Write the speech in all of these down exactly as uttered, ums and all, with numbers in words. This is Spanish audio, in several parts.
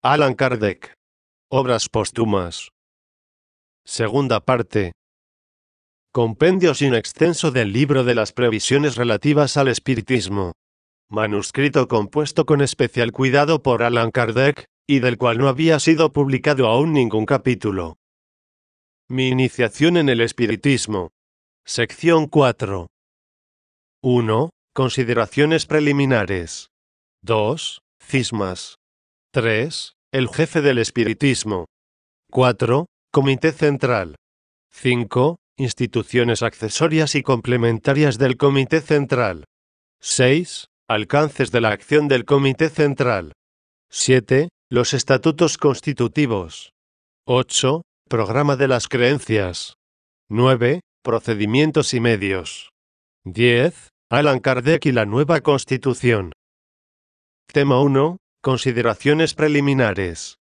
Allan Kardec. Obras póstumas. Segunda parte. Compendio sin extenso del libro de las previsiones relativas al espiritismo. Manuscrito compuesto con especial cuidado por Allan Kardec, y del cual no había sido publicado aún ningún capítulo. Mi iniciación en el espiritismo. Sección cuatro. uno. Consideraciones preliminares. dos. Cismas. tres. El jefe del espiritismo. cuatro. Comité central. cinco. Instituciones accesorias y complementarias del Comité Central. seis. Alcances de la acción del Comité Central. siete. Los estatutos constitutivos. ocho. Programa de las creencias. nueve. Procedimientos y medios. diez. Allan Kardec y la nueva Constitución. Tema uno. Consideraciones preliminares.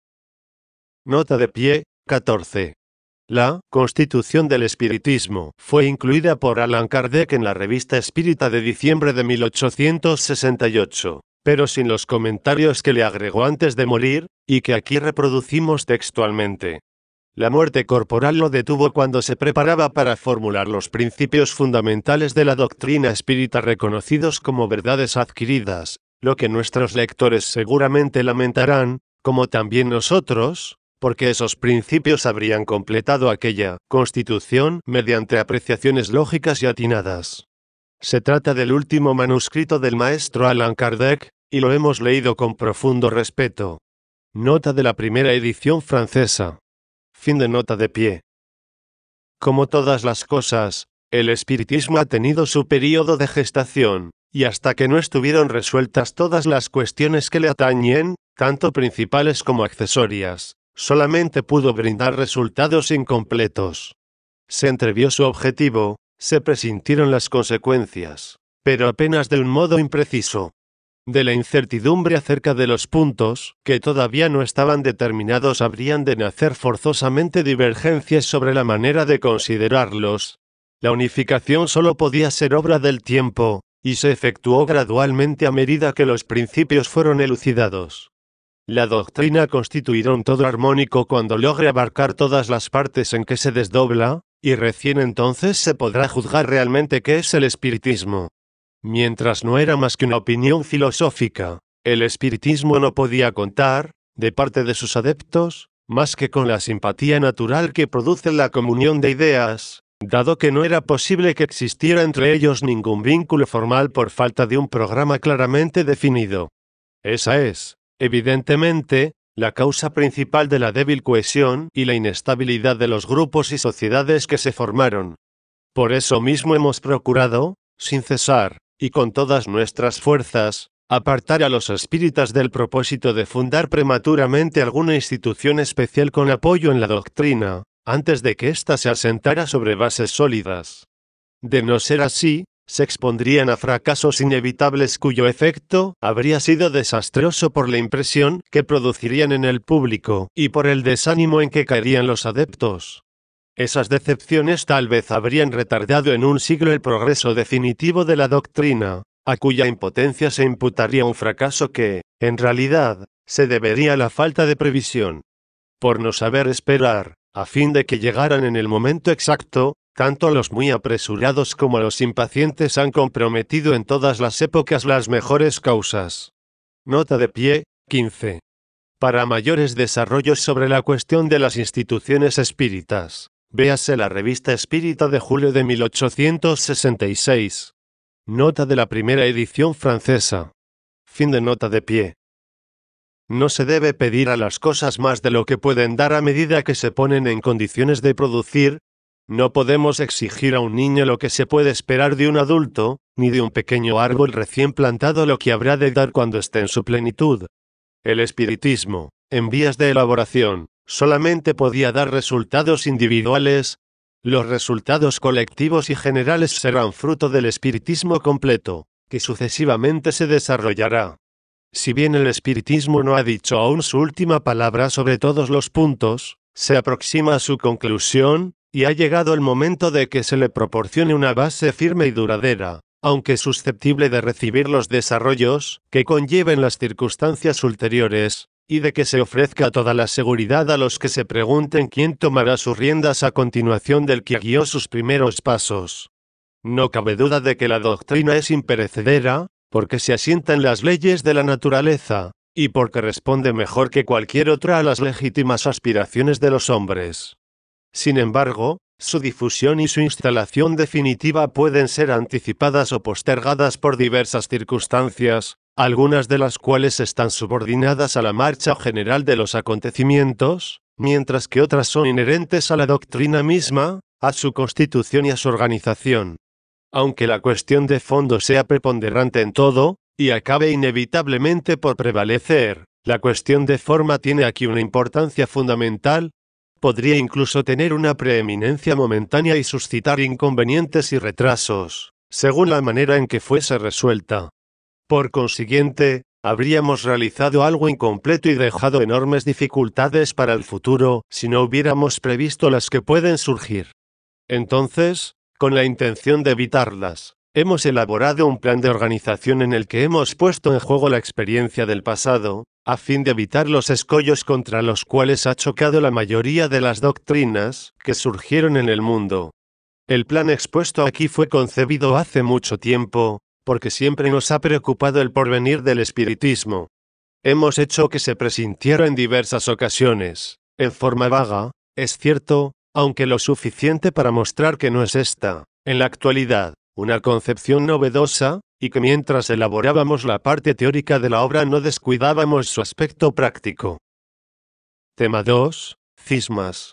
Nota de pie, catorce. La Constitución del Espiritismo fue incluida por Allan Kardec en la Revista Espírita de diciembre de mil ochocientos sesenta y ocho, pero sin los comentarios que le agregó antes de morir, y que aquí reproducimos textualmente. La muerte corporal lo detuvo cuando se preparaba para formular los principios fundamentales de la doctrina espírita reconocidos como verdades adquiridas, lo que nuestros lectores seguramente lamentarán, como también nosotros, porque esos principios habrían completado aquella Constitución mediante apreciaciones lógicas y atinadas. Se trata del último manuscrito del maestro Allan Kardec, y lo hemos leído con profundo respeto. Nota de la primera edición francesa. Fin de nota de pie. Como todas las cosas, el espiritismo ha tenido su período de gestación, y hasta que no estuvieron resueltas todas las cuestiones que le atañen, tanto principales como accesorias, solamente pudo brindar resultados incompletos. Se entrevió su objetivo, se presintieron las consecuencias, pero apenas de un modo impreciso. De la incertidumbre acerca de los puntos, que todavía no estaban determinados, habrían de nacer forzosamente divergencias sobre la manera de considerarlos. La unificación solo podía ser obra del tiempo, y se efectuó gradualmente a medida que los principios fueron elucidados. La doctrina constituirá un todo armónico cuando logre abarcar todas las partes en que se desdobla, y recién entonces se podrá juzgar realmente qué es el espiritismo. Mientras no era más que una opinión filosófica, el espiritismo no podía contar, de parte de sus adeptos, más que con la simpatía natural que produce la comunión de ideas, dado que no era posible que existiera entre ellos ningún vínculo formal por falta de un programa claramente definido. Esa es, evidentemente, la causa principal de la débil cohesión y la inestabilidad de los grupos y sociedades que se formaron. Por eso mismo hemos procurado, sin cesar, y con todas nuestras fuerzas, apartar a los espíritas del propósito de fundar prematuramente alguna institución especial con apoyo en la doctrina, antes de que ésta se asentara sobre bases sólidas. De no ser así, se expondrían a fracasos inevitables cuyo efecto habría sido desastroso por la impresión que producirían en el público y por el desánimo en que caerían los adeptos. Esas decepciones tal vez habrían retardado en un siglo el progreso definitivo de la doctrina, a cuya impotencia se imputaría un fracaso que, en realidad, se debería a la falta de previsión. Por no saber esperar, a fin de que llegaran en el momento exacto, tanto los muy apresurados como los impacientes han comprometido en todas las épocas las mejores causas. Nota de pie, quince. Para mayores desarrollos sobre la cuestión de las instituciones espíritas, véase la Revista Espírita de julio de mil ochocientos sesenta y seis. Nota de la primera edición francesa. Fin de nota de pie. No se debe pedir a las cosas más de lo que pueden dar a medida que se ponen en condiciones de producir. No podemos exigir a un niño lo que se puede esperar de un adulto, ni de un pequeño árbol recién plantado lo que habrá de dar cuando esté en su plenitud. El espiritismo, en vías de elaboración, solamente podía dar resultados individuales. Los resultados colectivos y generales serán fruto del espiritismo completo, que sucesivamente se desarrollará. Si bien el espiritismo no ha dicho aún su última palabra sobre todos los puntos, se aproxima a su conclusión, y ha llegado el momento de que se le proporcione una base firme y duradera, aunque susceptible de recibir los desarrollos que conlleven las circunstancias ulteriores, y de que se ofrezca toda la seguridad a los que se pregunten quién tomará sus riendas a continuación del que guió sus primeros pasos. No cabe duda de que la doctrina es imperecedera, porque se asienta en las leyes de la naturaleza, y porque responde mejor que cualquier otra a las legítimas aspiraciones de los hombres. Sin embargo, su difusión y su instalación definitiva pueden ser anticipadas o postergadas por diversas circunstancias, algunas de las cuales están subordinadas a la marcha general de los acontecimientos, mientras que otras son inherentes a la doctrina misma, a su constitución y a su organización. Aunque la cuestión de fondo sea preponderante en todo, y acabe inevitablemente por prevalecer, la cuestión de forma tiene aquí una importancia fundamental. Podría incluso tener una preeminencia momentánea y suscitar inconvenientes y retrasos, según la manera en que fuese resuelta. Por consiguiente, habríamos realizado algo incompleto y dejado enormes dificultades para el futuro, si no hubiéramos previsto las que pueden surgir. Entonces, con la intención de evitarlas, hemos elaborado un plan de organización en el que hemos puesto en juego la experiencia del pasado, a fin de evitar los escollos contra los cuales ha chocado la mayoría de las doctrinas que surgieron en el mundo. El plan expuesto aquí fue concebido hace mucho tiempo, porque siempre nos ha preocupado el porvenir del espiritismo. Hemos hecho que se presintiera en diversas ocasiones, en forma vaga, es cierto, aunque lo suficiente para mostrar que no es esta, en la actualidad, una concepción novedosa, y que mientras elaborábamos la parte teórica de la obra no descuidábamos su aspecto práctico. Tema dos. Cismas.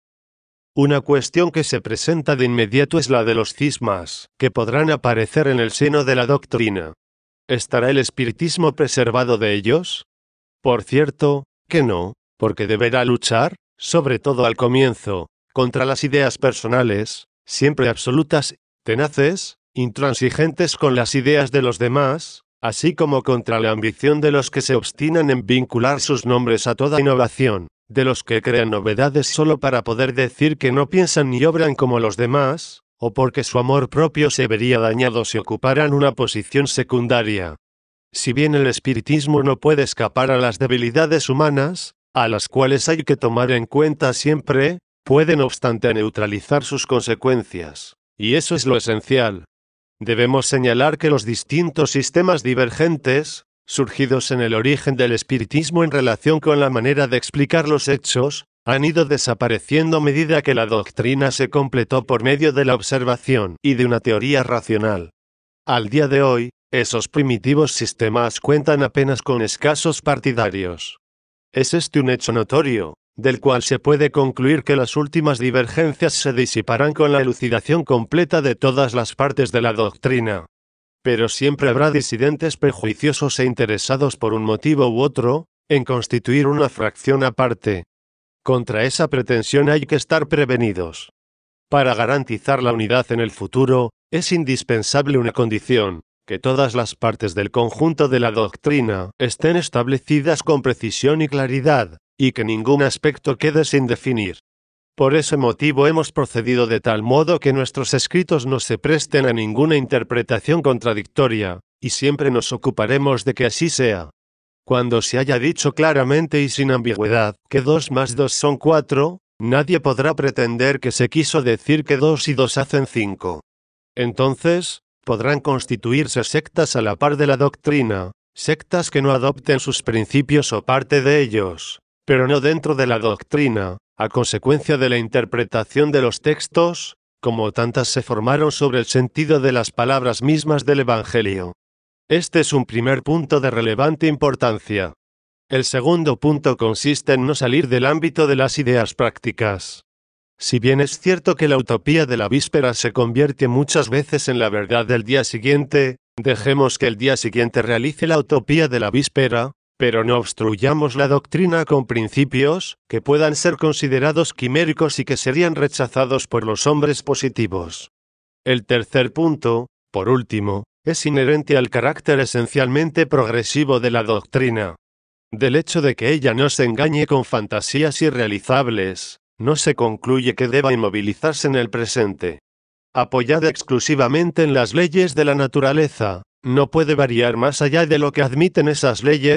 Una cuestión que se presenta de inmediato es la de los cismas, que podrán aparecer en el seno de la doctrina. ¿Estará el espiritismo preservado de ellos? Por cierto, que no, porque deberá luchar, sobre todo al comienzo, contra las ideas personales, siempre absolutas, tenaces, intransigentes con las ideas de los demás, así como contra la ambición de los que se obstinan en vincular sus nombres a toda innovación, de los que crean novedades solo para poder decir que no piensan ni obran como los demás, o porque su amor propio se vería dañado si ocuparan una posición secundaria. Si bien el espiritismo no puede escapar a las debilidades humanas, a las cuales hay que tomar en cuenta siempre, puede no obstante neutralizar sus consecuencias, y eso es lo esencial. Debemos señalar que los distintos sistemas divergentes, surgidos en el origen del espiritismo en relación con la manera de explicar los hechos, han ido desapareciendo a medida que la doctrina se completó por medio de la observación y de una teoría racional. Al día de hoy, esos primitivos sistemas cuentan apenas con escasos partidarios. Es este un hecho notorio, del cual se puede concluir que las últimas divergencias se disiparán con la elucidación completa de todas las partes de la doctrina. Pero siempre habrá disidentes prejuiciosos e interesados por un motivo u otro, en constituir una fracción aparte. Contra esa pretensión hay que estar prevenidos. Para garantizar la unidad en el futuro, es indispensable una condición, que todas las partes del conjunto de la doctrina estén establecidas con precisión y claridad, y que ningún aspecto quede sin definir. Por ese motivo hemos procedido de tal modo que nuestros escritos no se presten a ninguna interpretación contradictoria, y siempre nos ocuparemos de que así sea. Cuando se haya dicho claramente y sin ambigüedad que dos más dos son cuatro, nadie podrá pretender que se quiso decir que dos y dos hacen cinco. Entonces, podrán constituirse sectas a la par de la doctrina, sectas que no adopten sus principios o parte de ellos, pero no dentro de la doctrina, a consecuencia de la interpretación de los textos, como tantas se formaron sobre el sentido de las palabras mismas del Evangelio. Este es un primer punto de relevante importancia. El segundo punto consiste en no salir del ámbito de las ideas prácticas. Si bien es cierto que la utopía de la víspera se convierte muchas veces en la verdad del día siguiente, dejemos que el día siguiente realice la utopía de la víspera, pero no obstruyamos la doctrina con principios que puedan ser considerados quiméricos y que serían rechazados por los hombres positivos. El tercer punto, por último, es inherente al carácter esencialmente progresivo de la doctrina. Del hecho de que ella no se engañe con fantasías irrealizables, no se concluye que deba inmovilizarse en el presente. Apoyada exclusivamente en las leyes de la naturaleza, no puede variar más allá de lo que admiten esas leyes,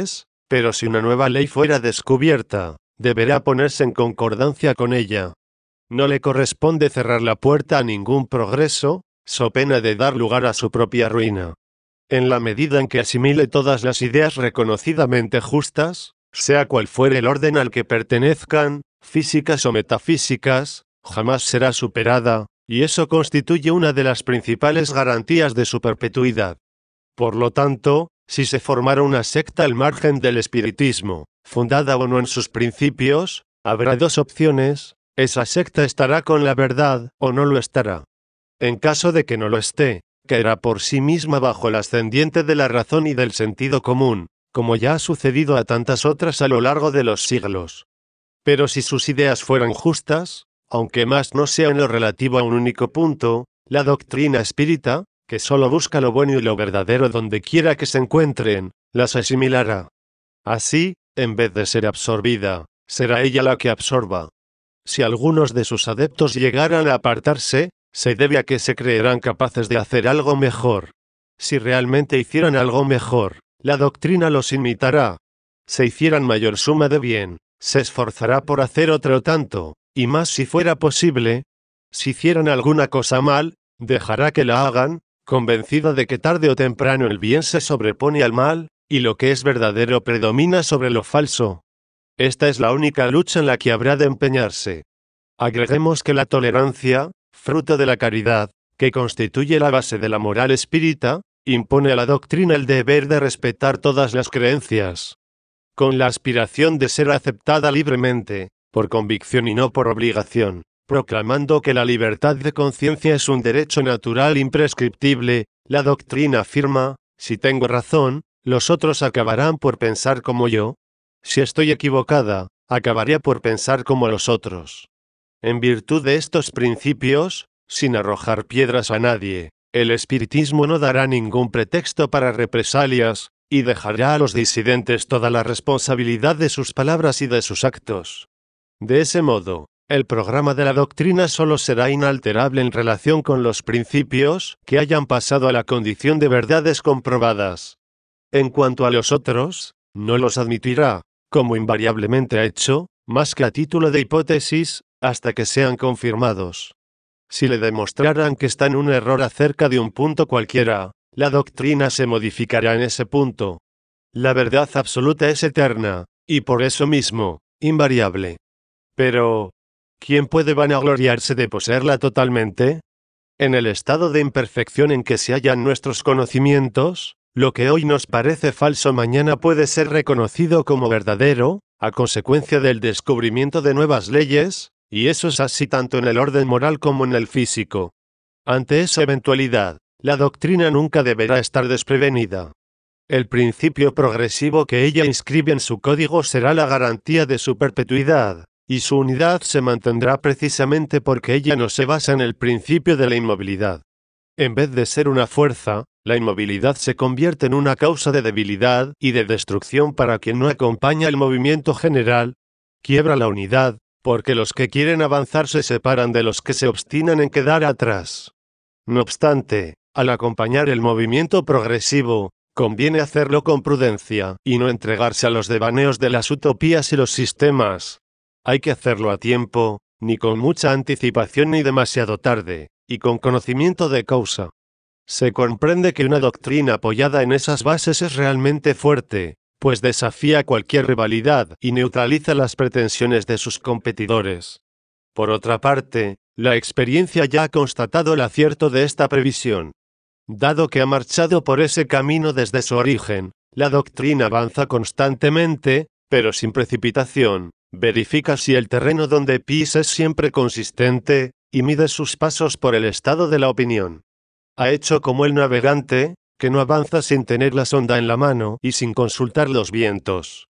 Pero si una nueva ley fuera descubierta, deberá ponerse en concordancia con ella. No le corresponde cerrar la puerta a ningún progreso, so pena de dar lugar a su propia ruina. En la medida en que asimile todas las ideas reconocidamente justas, sea cual fuere el orden al que pertenezcan, físicas o metafísicas, jamás será superada, y eso constituye una de las principales garantías de su perpetuidad. Por lo tanto, si se formara una secta al margen del espiritismo, fundada o no en sus principios, habrá dos opciones: esa secta estará con la verdad o no lo estará. En caso de que no lo esté, caerá por sí misma bajo el ascendiente de la razón y del sentido común, como ya ha sucedido a tantas otras a lo largo de los siglos. Pero si sus ideas fueran justas, aunque más no sea en lo relativo a un único punto, la doctrina espírita, que solo busca lo bueno y lo verdadero donde quiera que se encuentren, las asimilará. Así, en vez de ser absorbida, será ella la que absorba. Si algunos de sus adeptos llegaran a apartarse, se debe a que se creerán capaces de hacer algo mejor. Si realmente hicieran algo mejor, la doctrina los imitará. Si hicieran mayor suma de bien, se esforzará por hacer otro tanto, y más si fuera posible. Si hicieran alguna cosa mal, dejará que la hagan, convencida de que tarde o temprano el bien se sobrepone al mal, y lo que es verdadero predomina sobre lo falso. Esta es la única lucha en la que habrá de empeñarse. Agreguemos que la tolerancia, fruto de la caridad, que constituye la base de la moral espírita, impone a la doctrina el deber de respetar todas las creencias, con la aspiración de ser aceptada libremente, por convicción y no por obligación, proclamando que la libertad de conciencia es un derecho natural imprescriptible. La doctrina afirma: si tengo razón, los otros acabarán por pensar como yo. Si estoy equivocada, acabaré por pensar como los otros. En virtud de estos principios, sin arrojar piedras a nadie, el espiritismo no dará ningún pretexto para represalias, y dejará a los disidentes toda la responsabilidad de sus palabras y de sus actos. De ese modo, el programa de la doctrina solo será inalterable en relación con los principios que hayan pasado a la condición de verdades comprobadas. En cuanto a los otros, no los admitirá, como invariablemente ha hecho, más que a título de hipótesis, hasta que sean confirmados. Si le demostraran que está en un error acerca de un punto cualquiera, la doctrina se modificará en ese punto. La verdad absoluta es eterna, y por eso mismo, invariable. Pero, ¿quién puede vanagloriarse de poseerla totalmente? En el estado de imperfección en que se hallan nuestros conocimientos, lo que hoy nos parece falso mañana puede ser reconocido como verdadero, a consecuencia del descubrimiento de nuevas leyes, y eso es así tanto en el orden moral como en el físico. Ante esa eventualidad, la doctrina nunca deberá estar desprevenida. El principio progresivo que ella inscribe en su código será la garantía de su perpetuidad, y su unidad se mantendrá precisamente porque ella no se basa en el principio de la inmovilidad. En vez de ser una fuerza, la inmovilidad se convierte en una causa de debilidad y de destrucción para quien no acompaña el movimiento general. Quiebra la unidad, porque los que quieren avanzar se separan de los que se obstinan en quedar atrás. No obstante, al acompañar el movimiento progresivo, conviene hacerlo con prudencia y no entregarse a los devaneos de las utopías y los sistemas. Hay que hacerlo a tiempo, ni con mucha anticipación ni demasiado tarde, y con conocimiento de causa. Se comprende que una doctrina apoyada en esas bases es realmente fuerte, pues desafía cualquier rivalidad y neutraliza las pretensiones de sus competidores. Por otra parte, la experiencia ya ha constatado el acierto de esta previsión. Dado que ha marchado por ese camino desde su origen, la doctrina avanza constantemente, pero sin precipitación, verifica si el terreno donde pisa es siempre consistente, y mide sus pasos por el estado de la opinión. Ha hecho como el navegante, que no avanza sin tener la sonda en la mano y sin consultar los vientos.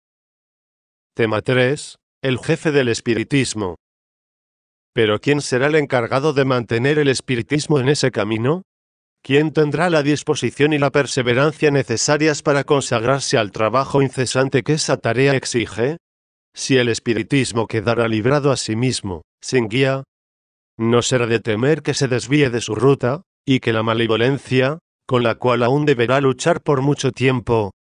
Tema tres. El jefe del espiritismo. ¿Pero quién será el encargado de mantener el espiritismo en ese camino? ¿Quién tendrá la disposición y la perseverancia necesarias para consagrarse al trabajo incesante que esa tarea exige? Si el espiritismo quedara librado a sí mismo, sin guía, no será de temer que se desvíe de su ruta, y que la malevolencia, con la cual aún deberá luchar por mucho tiempo,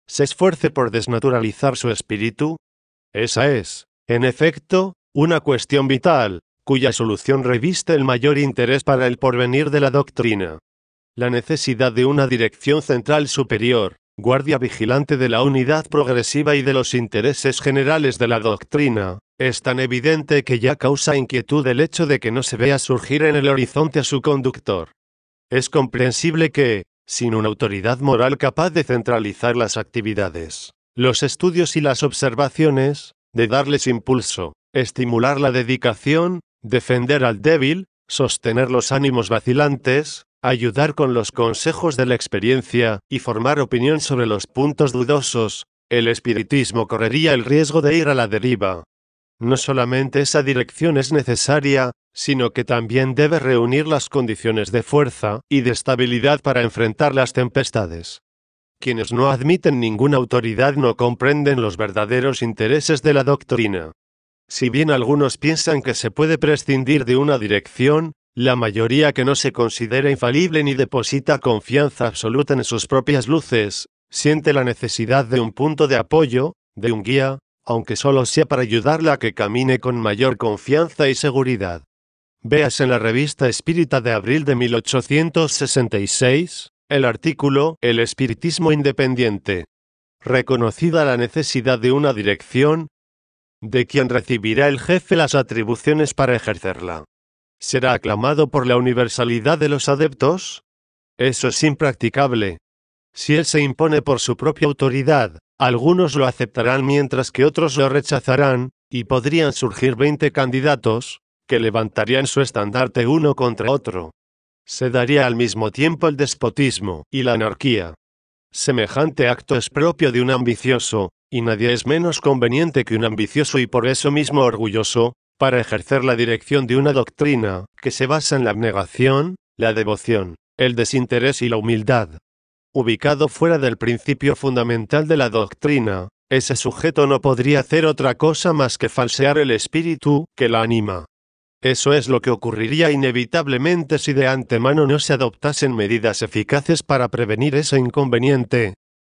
se esfuerce por desnaturalizar su espíritu? Esa es, en efecto, una cuestión vital, cuya solución reviste el mayor interés para el porvenir de la doctrina. La necesidad de una dirección central superior, guardia vigilante de la unidad progresiva y de los intereses generales de la doctrina, es tan evidente que ya causa inquietud el hecho de que no se vea surgir en el horizonte a su conductor. Es comprensible que, sin una autoridad moral capaz de centralizar las actividades, los estudios y las observaciones, de darles impulso, estimular la dedicación, defender al débil, sostener los ánimos vacilantes, ayudar con los consejos de la experiencia, y formar opinión sobre los puntos dudosos, el espiritismo correría el riesgo de ir a la deriva. No solamente esa dirección es necesaria, sino que también debe reunir las condiciones de fuerza y de estabilidad para enfrentar las tempestades. Quienes no admiten ninguna autoridad no comprenden los verdaderos intereses de la doctrina. Si bien algunos piensan que se puede prescindir de una dirección, la mayoría que no se considera infalible ni deposita confianza absoluta en sus propias luces, siente la necesidad de un punto de apoyo, de un guía, aunque solo sea para ayudarla a que camine con mayor confianza y seguridad. Veas en la revista Espírita de abril de mil ochocientos sesenta y seis, el artículo El espiritismo independiente. Reconocida la necesidad de una dirección, ¿de quién recibirá el jefe las atribuciones para ejercerla? ¿Será aclamado por la universalidad de los adeptos? Eso es impracticable. Si él se impone por su propia autoridad, algunos lo aceptarán mientras que otros lo rechazarán, y podrían surgir veinte candidatos, que levantarían su estandarte uno contra otro. Se daría al mismo tiempo el despotismo y la anarquía. Semejante acto es propio de un ambicioso, y nadie es menos conveniente que un ambicioso y por eso mismo orgulloso, para ejercer la dirección de una doctrina que se basa en la abnegación, la devoción, el desinterés y la humildad. Ubicado fuera del principio fundamental de la doctrina, ese sujeto no podría hacer otra cosa más que falsear el espíritu que la anima. Eso es lo que ocurriría inevitablemente si de antemano no se adoptasen medidas eficaces para prevenir ese inconveniente.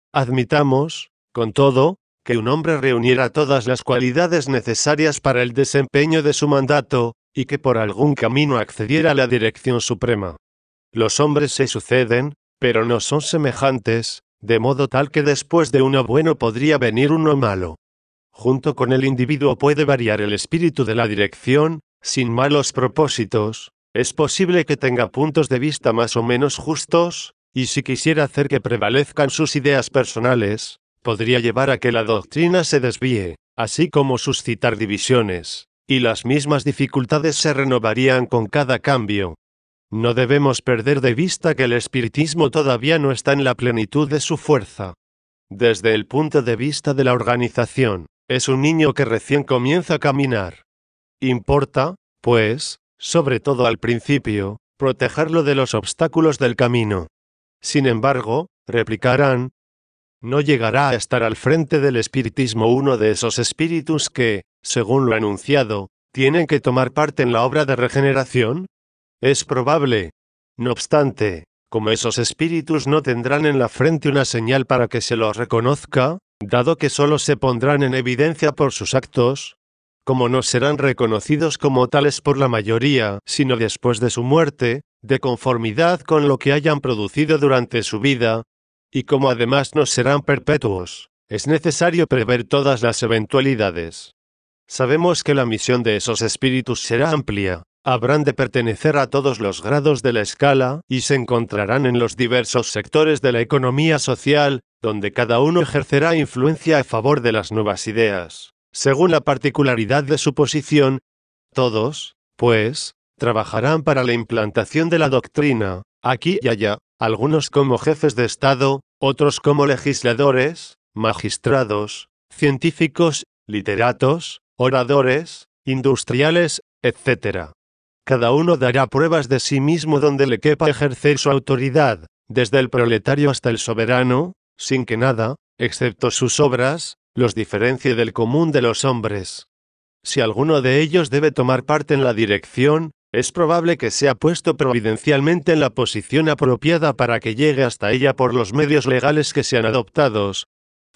Admitamos, con todo, que un hombre reuniera todas las cualidades necesarias para el desempeño de su mandato, y que por algún camino accediera a la dirección suprema. Los hombres se suceden, pero no son semejantes, de modo tal que después de uno bueno podría venir uno malo. Junto con el individuo puede variar el espíritu de la dirección, sin malos propósitos, es posible que tenga puntos de vista más o menos justos, y si quisiera hacer que prevalezcan sus ideas personales, podría llevar a que la doctrina se desvíe, así como suscitar divisiones, y las mismas dificultades se renovarían con cada cambio. No debemos perder de vista que el espiritismo todavía no está en la plenitud de su fuerza. Desde el punto de vista de la organización, es un niño que recién comienza a caminar. Importa, pues, sobre todo al principio, protegerlo de los obstáculos del camino. Sin embargo, replicarán, ¿no llegará a estar al frente del espiritismo uno de esos espíritus que, según lo anunciado, tienen que tomar parte en la obra de regeneración? Es probable. No obstante, como esos espíritus no tendrán en la frente una señal para que se los reconozca, dado que solo se pondrán en evidencia por sus actos, como no serán reconocidos como tales por la mayoría, sino después de su muerte, de conformidad con lo que hayan producido durante su vida, y como además no serán perpetuos, es necesario prever todas las eventualidades. Sabemos que la misión de esos espíritus será amplia. Habrán de pertenecer a todos los grados de la escala y se encontrarán en los diversos sectores de la economía social, donde cada uno ejercerá influencia a favor de las nuevas ideas, según la particularidad de su posición. Todos, pues, trabajarán para la implantación de la doctrina, aquí y allá, algunos como jefes de Estado, otros como legisladores, magistrados, científicos, literatos, oradores, industriales, etcétera. Cada uno dará pruebas de sí mismo donde le quepa ejercer su autoridad, desde el proletario hasta el soberano, sin que nada, excepto sus obras, los diferencie del común de los hombres. Si alguno de ellos debe tomar parte en la dirección, es probable que sea puesto providencialmente en la posición apropiada para que llegue hasta ella por los medios legales que sean adoptados.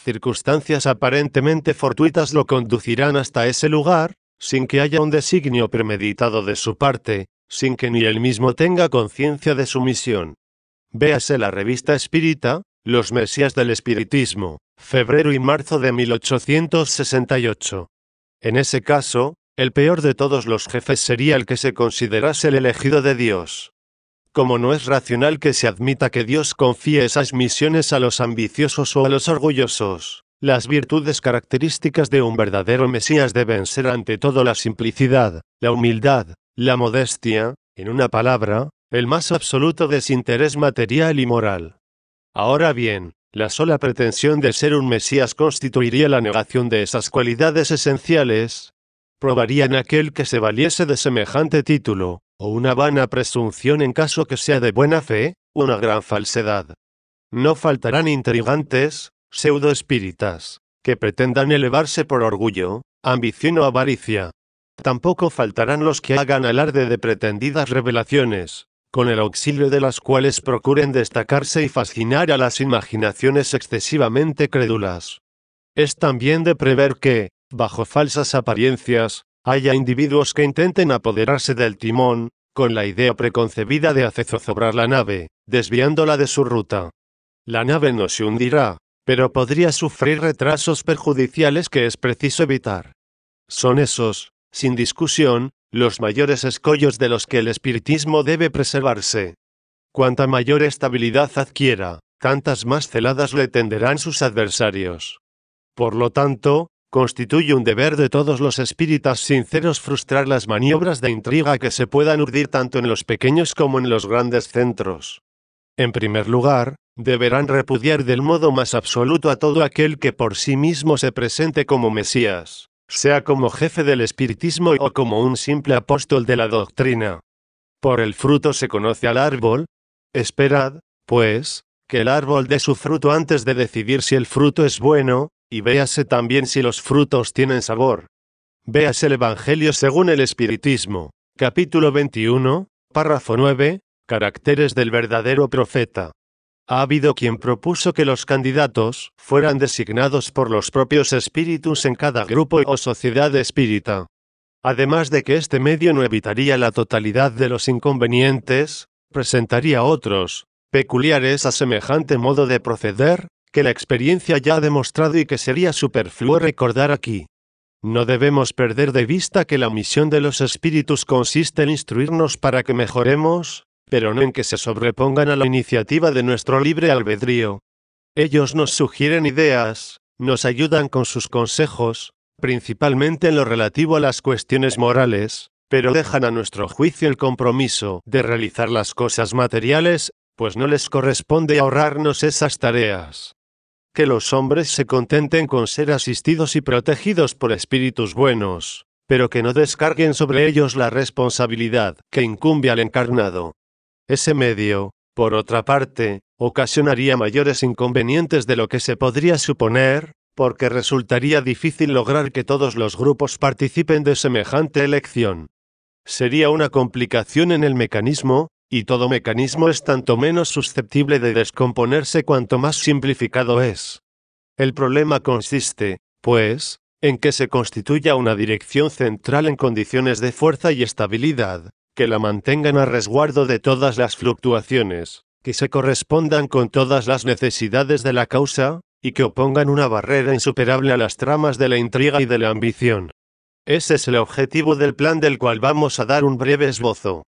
circunstancias aparentemente fortuitas lo conducirán hasta ese lugar, sin que haya un designio premeditado de su parte, sin que ni él mismo tenga conciencia de su misión. Véase la revista espírita, Los Mesías del Espiritismo, febrero y marzo de mil ochocientos sesenta y ocho. En ese caso, el peor de todos los jefes sería el que se considerase el elegido de Dios. Como no es racional que se admita que Dios confíe esas misiones a los ambiciosos o a los orgullosos, las virtudes características de un verdadero Mesías deben ser ante todo la simplicidad, la humildad, la modestia, en una palabra, el más absoluto desinterés material y moral. Ahora bien, la sola pretensión de ser un Mesías constituiría la negación de esas cualidades esenciales. Probaría en aquel que se valiese de semejante título, o una vana presunción en caso que sea de buena fe, una gran falsedad. No faltarán intrigantes, pseudoespíritas, que pretendan elevarse por orgullo, ambición o avaricia. Tampoco faltarán los que hagan alarde de pretendidas revelaciones, con el auxilio de las cuales procuren destacarse y fascinar a las imaginaciones excesivamente crédulas. Es también de prever que, bajo falsas apariencias, haya individuos que intenten apoderarse del timón, con la idea preconcebida de hacer zozobrar la nave, desviándola de su ruta. La nave no se hundirá, pero podría sufrir retrasos perjudiciales que es preciso evitar. Son esos, sin discusión, los mayores escollos de los que el espiritismo debe preservarse. Cuanta mayor estabilidad adquiera, tantas más celadas le tenderán sus adversarios. Por lo tanto, constituye un deber de todos los espíritas sinceros frustrar las maniobras de intriga que se puedan urdir tanto en los pequeños como en los grandes centros. En primer lugar, deberán repudiar del modo más absoluto a todo aquel que por sí mismo se presente como Mesías, sea como jefe del espiritismo o como un simple apóstol de la doctrina. Por el fruto se conoce al árbol. Esperad, pues, que el árbol dé su fruto antes de decidir si el fruto es bueno, y véase también si los frutos tienen sabor. Véase el Evangelio según el Espiritismo, capítulo veintiuno, párrafo nueve, caracteres del verdadero profeta. Ha habido quien propuso que los candidatos fueran designados por los propios espíritus en cada grupo o sociedad espírita. Además de que este medio no evitaría la totalidad de los inconvenientes, presentaría otros, peculiares a semejante modo de proceder, que la experiencia ya ha demostrado y que sería superfluo recordar aquí. No debemos perder de vista que la misión de los espíritus consiste en instruirnos para que mejoremos, pero no en que se sobrepongan a la iniciativa de nuestro libre albedrío. Ellos nos sugieren ideas, nos ayudan con sus consejos, principalmente en lo relativo a las cuestiones morales, pero dejan a nuestro juicio el compromiso de realizar las cosas materiales, pues no les corresponde ahorrarnos esas tareas. Que los hombres se contenten con ser asistidos y protegidos por espíritus buenos, pero que no descarguen sobre ellos la responsabilidad que incumbe al encarnado. Ese medio, por otra parte, ocasionaría mayores inconvenientes de lo que se podría suponer, porque resultaría difícil lograr que todos los grupos participen de semejante elección. Sería una complicación en el mecanismo, y todo mecanismo es tanto menos susceptible de descomponerse cuanto más simplificado es. El problema consiste, pues, en que se constituya una dirección central en condiciones de fuerza y estabilidad, que la mantengan a resguardo de todas las fluctuaciones, que se correspondan con todas las necesidades de la causa, y que opongan una barrera insuperable a las tramas de la intriga y de la ambición. Ese es el objetivo del plan del cual vamos a dar un breve esbozo.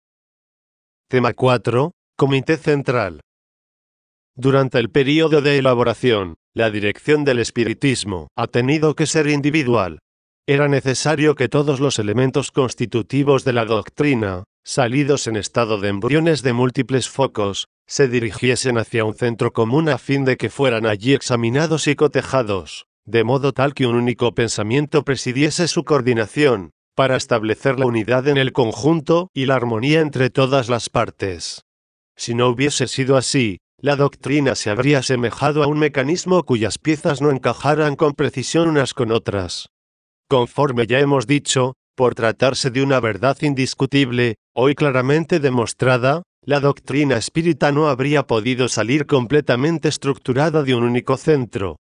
Tema cuatro. Comité Central. Durante el período de elaboración, la dirección del espiritismo ha tenido que ser individual. Era necesario que todos los elementos constitutivos de la doctrina, salidos en estado de embriones de múltiples focos, se dirigiesen hacia un centro común a fin de que fueran allí examinados y cotejados, de modo tal que un único pensamiento presidiese su coordinación, para establecer la unidad en el conjunto y la armonía entre todas las partes. Si no hubiese sido así, la doctrina se habría asemejado a un mecanismo cuyas piezas no encajaran con precisión unas con otras. Conforme ya hemos dicho, por tratarse de una verdad indiscutible, hoy claramente demostrada, la doctrina espírita no habría podido salir completamente estructurada de un único centro,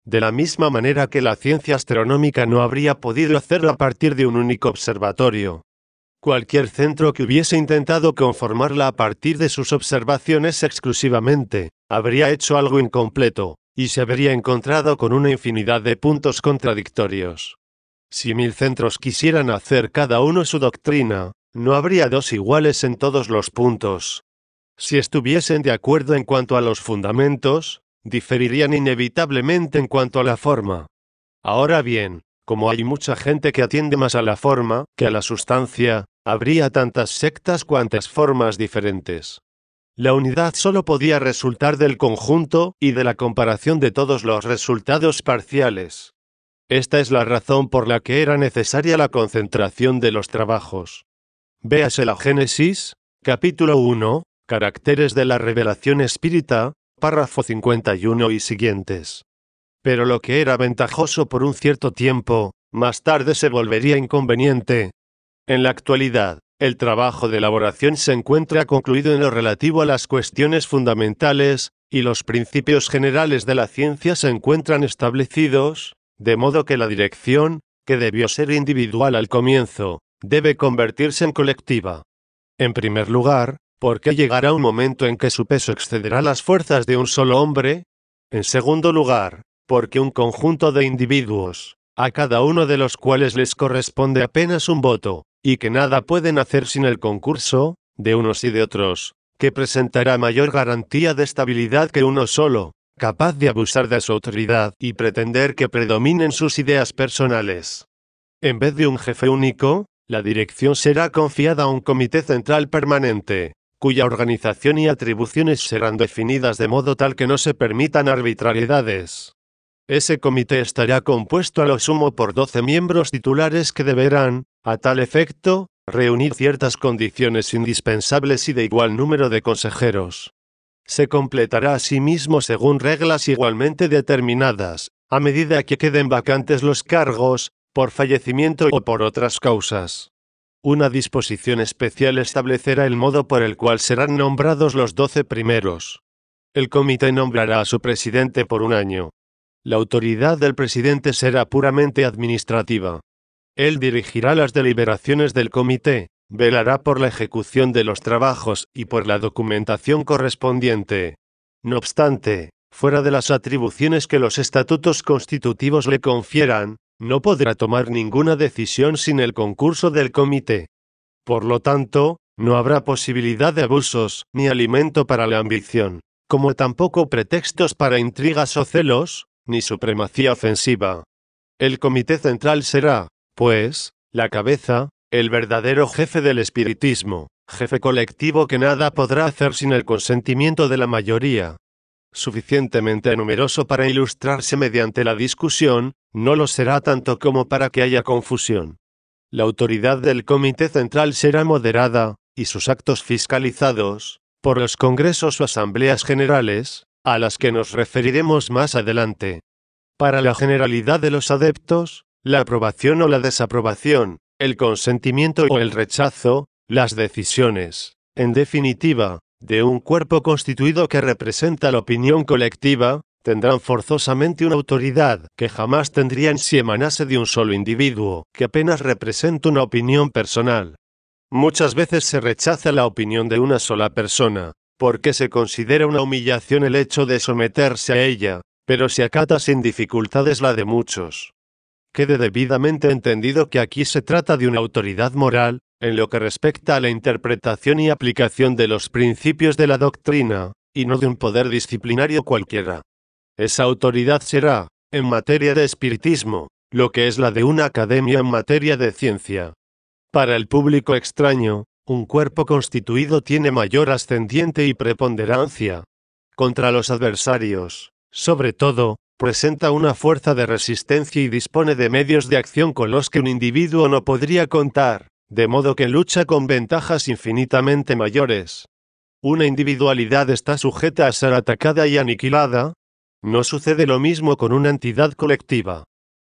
de la misma manera que la ciencia astronómica no habría podido hacerlo a partir de un único observatorio. Cualquier centro que hubiese intentado conformarla a partir de sus observaciones exclusivamente, habría hecho algo incompleto, y se habría encontrado con una infinidad de puntos contradictorios. Si mil centros quisieran hacer cada uno su doctrina, no habría dos iguales en todos los puntos. Si estuviesen de acuerdo en cuanto a los fundamentos, diferirían inevitablemente en cuanto a la forma. Ahora bien, como hay mucha gente que atiende más a la forma que a la sustancia, habría tantas sectas cuantas formas diferentes. La unidad solo podía resultar del conjunto y de la comparación de todos los resultados parciales. Esta es la razón por la que era necesaria la concentración de los trabajos. Véase la Génesis, capítulo uno, Caracteres de la revelación espírita, párrafo cincuenta y uno y siguientes. Pero lo que era ventajoso por un cierto tiempo, más tarde se volvería inconveniente. En la actualidad, el trabajo de elaboración se encuentra concluido en lo relativo a las cuestiones fundamentales, y los principios generales de la ciencia se encuentran establecidos, de modo que la dirección, que debió ser individual al comienzo, debe convertirse en colectiva. En primer lugar, porque llegará un momento en que su peso excederá las fuerzas de un solo hombre. En segundo lugar, porque un conjunto de individuos, a cada uno de los cuales les corresponde apenas un voto, y que nada pueden hacer sin el concurso, de unos y de otros, que presentará mayor garantía de estabilidad que uno solo, capaz de abusar de su autoridad y pretender que predominen sus ideas personales. En vez de un jefe único, la dirección será confiada a un comité central permanente, cuya organización y atribuciones serán definidas de modo tal que no se permitan arbitrariedades. Ese comité estará compuesto a lo sumo por doce miembros titulares que deberán, a tal efecto, reunir ciertas condiciones indispensables y de igual número de consejeros. Se completará asimismo según reglas igualmente determinadas, a medida que queden vacantes los cargos, por fallecimiento o por otras causas. Una disposición especial establecerá el modo por el cual serán nombrados los doce primeros. El comité nombrará a su presidente por un año. La autoridad del presidente será puramente administrativa. Él dirigirá las deliberaciones del comité, velará por la ejecución de los trabajos y por la documentación correspondiente. No obstante, fuera de las atribuciones que los estatutos constitutivos le confieran, no podrá tomar ninguna decisión sin el concurso del comité. Por lo tanto, no habrá posibilidad de abusos, ni alimento para la ambición, como tampoco pretextos para intrigas o celos, ni supremacía ofensiva. El comité central será, pues, la cabeza, el verdadero jefe del espiritismo, jefe colectivo que nada podrá hacer sin el consentimiento de la mayoría. Suficientemente numeroso para ilustrarse mediante la discusión, no lo será tanto como para que haya confusión. La autoridad del Comité Central será moderada, y sus actos fiscalizados, por los congresos o asambleas generales, a las que nos referiremos más adelante. Para la generalidad de los adeptos, la aprobación o la desaprobación, el consentimiento o el rechazo, las decisiones, en definitiva, de un cuerpo constituido que representa la opinión colectiva, tendrán forzosamente una autoridad que jamás tendrían si emanase de un solo individuo, que apenas representa una opinión personal. Muchas veces se rechaza la opinión de una sola persona, porque se considera una humillación el hecho de someterse a ella, pero se acata sin dificultades la de muchos. Quede debidamente entendido que aquí se trata de una autoridad moral, en lo que respecta a la interpretación y aplicación de los principios de la doctrina, y no de un poder disciplinario cualquiera. Esa autoridad será, en materia de espiritismo, lo que es la de una academia en materia de ciencia. Para el público extraño, un cuerpo constituido tiene mayor ascendiente y preponderancia. Contra los adversarios, sobre todo, presenta una fuerza de resistencia y dispone de medios de acción con los que un individuo no podría contar, de modo que lucha con ventajas infinitamente mayores. Una individualidad está sujeta a ser atacada y aniquilada. No sucede lo mismo con una entidad colectiva.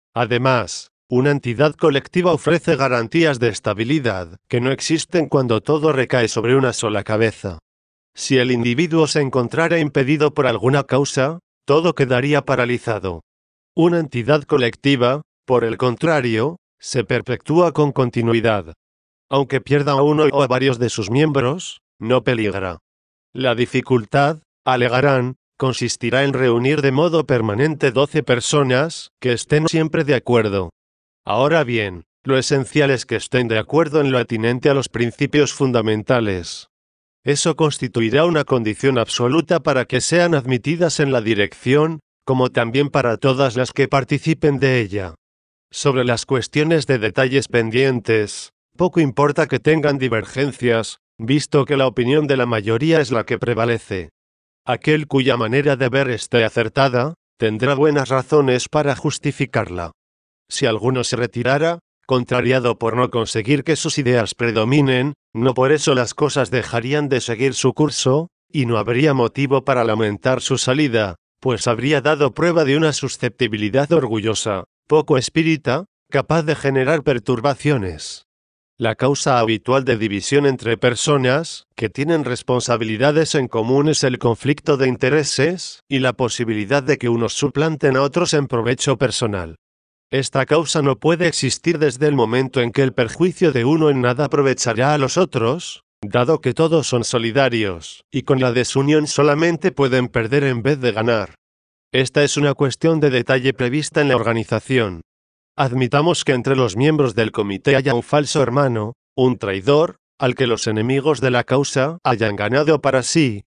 Además, una entidad colectiva ofrece garantías de estabilidad, que no existen cuando todo recae sobre una sola cabeza. Si el individuo se encontrara impedido por alguna causa, todo quedaría paralizado. Una entidad colectiva, por el contrario, se perpetúa con continuidad. Aunque pierda a uno o a varios de sus miembros, no peligra. La dificultad, alegarán, consistirá en reunir de modo permanente doce personas que estén siempre de acuerdo. Ahora bien, lo esencial es que estén de acuerdo en lo atinente a los principios fundamentales. Eso constituirá una condición absoluta para que sean admitidas en la dirección, como también para todas las que participen de ella. Sobre las cuestiones de detalles pendientes, poco importa que tengan divergencias, visto que la opinión de la mayoría es la que prevalece. Aquel cuya manera de ver esté acertada, tendrá buenas razones para justificarla. Si alguno se retirara, contrariado por no conseguir que sus ideas predominen, no por eso las cosas dejarían de seguir su curso, y no habría motivo para lamentar su salida, pues habría dado prueba de una susceptibilidad orgullosa, poco espírita, capaz de generar perturbaciones. La causa habitual de división entre personas que tienen responsabilidades en común es el conflicto de intereses y la posibilidad de que unos suplanten a otros en provecho personal. Esta causa no puede existir desde el momento en que el perjuicio de uno en nada aprovechará a los otros, dado que todos son solidarios, y con la desunión solamente pueden perder en vez de ganar. Esta es una cuestión de detalle prevista en la organización. Admitamos que entre los miembros del comité haya un falso hermano, un traidor, al que los enemigos de la causa hayan ganado para sí.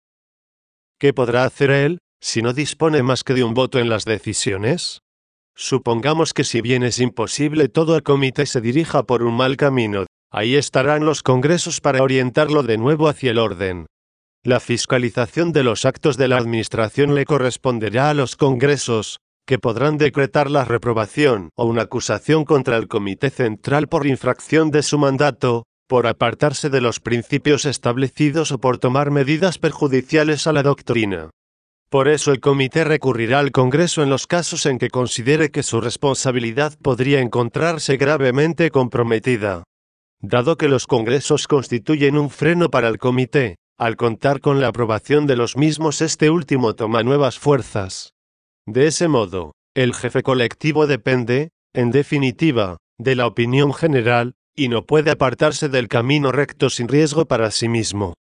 ¿Qué podrá hacer él, si no dispone más que de un voto en las decisiones? Supongamos que si bien es imposible todo el comité se dirija por un mal camino, ahí estarán los congresos para orientarlo de nuevo hacia el orden. La fiscalización de los actos de la administración le corresponderá a los congresos, que podrán decretar la reprobación o una acusación contra el Comité Central por infracción de su mandato, por apartarse de los principios establecidos o por tomar medidas perjudiciales a la doctrina. Por eso el Comité recurrirá al Congreso en los casos en que considere que su responsabilidad podría encontrarse gravemente comprometida. Dado que los congresos constituyen un freno para el Comité, al contar con la aprobación de los mismos este último toma nuevas fuerzas. De ese modo, el jefe colectivo depende, en definitiva, de la opinión general, y no puede apartarse del camino recto sin riesgo para sí mismo.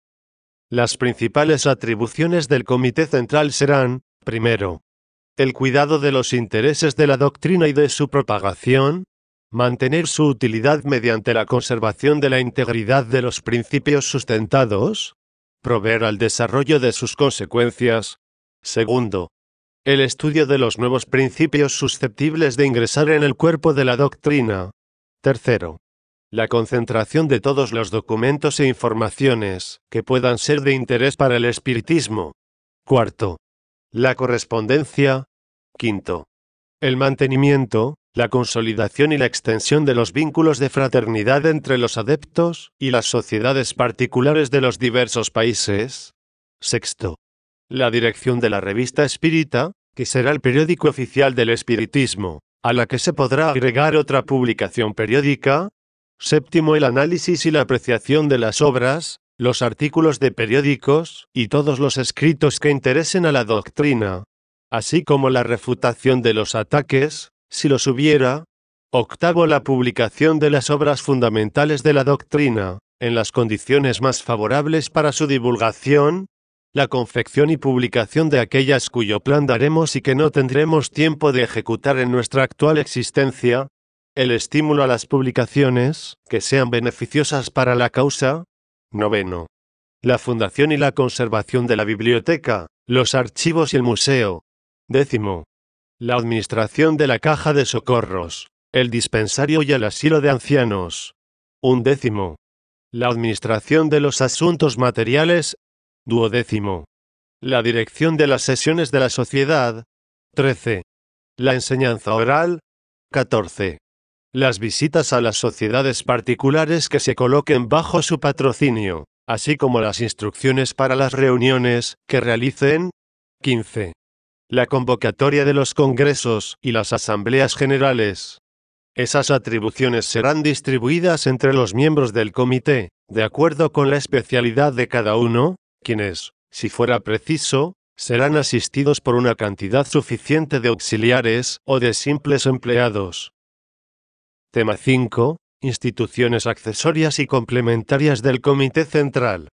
Las principales atribuciones del Comité Central serán, primero, el cuidado de los intereses de la doctrina y de su propagación, mantener su utilidad mediante la conservación de la integridad de los principios sustentados, proveer al desarrollo de sus consecuencias, segundo, el estudio de los nuevos principios susceptibles de ingresar en el cuerpo de la doctrina. Tercero, la concentración de todos los documentos e informaciones que puedan ser de interés para el espiritismo. Cuarto, la correspondencia. Quinto, el mantenimiento, la consolidación y la extensión de los vínculos de fraternidad entre los adeptos y las sociedades particulares de los diversos países. Sexto, la dirección de la revista espírita, que será el periódico oficial del espiritismo, a la que se podrá agregar otra publicación periódica. Séptimo, el análisis y la apreciación de las obras, los artículos de periódicos y todos los escritos que interesen a la doctrina, así como la refutación de los ataques, si los hubiera. Octavo, la publicación de las obras fundamentales de la doctrina, en las condiciones más favorables para su divulgación. La confección y publicación de aquellas cuyo plan daremos y que no tendremos tiempo de ejecutar en nuestra actual existencia. El estímulo a las publicaciones, que sean beneficiosas para la causa. Noveno, la fundación y la conservación de la biblioteca, los archivos y el museo. Décimo, la administración de la caja de socorros, el dispensario y el asilo de ancianos. Undécimo, la administración de los asuntos materiales. Duodécimo, la dirección de las sesiones de la sociedad. Trece, la enseñanza oral. Catorce, las visitas a las sociedades particulares que se coloquen bajo su patrocinio, así como las instrucciones para las reuniones que realicen. Quince, la convocatoria de los congresos y las asambleas generales. Esas atribuciones serán distribuidas entre los miembros del comité, de acuerdo con la especialidad de cada uno, quienes, si fuera preciso, serán asistidos por una cantidad suficiente de auxiliares o de simples empleados. Tema cinco. Instituciones accesorias y complementarias del Comité Central.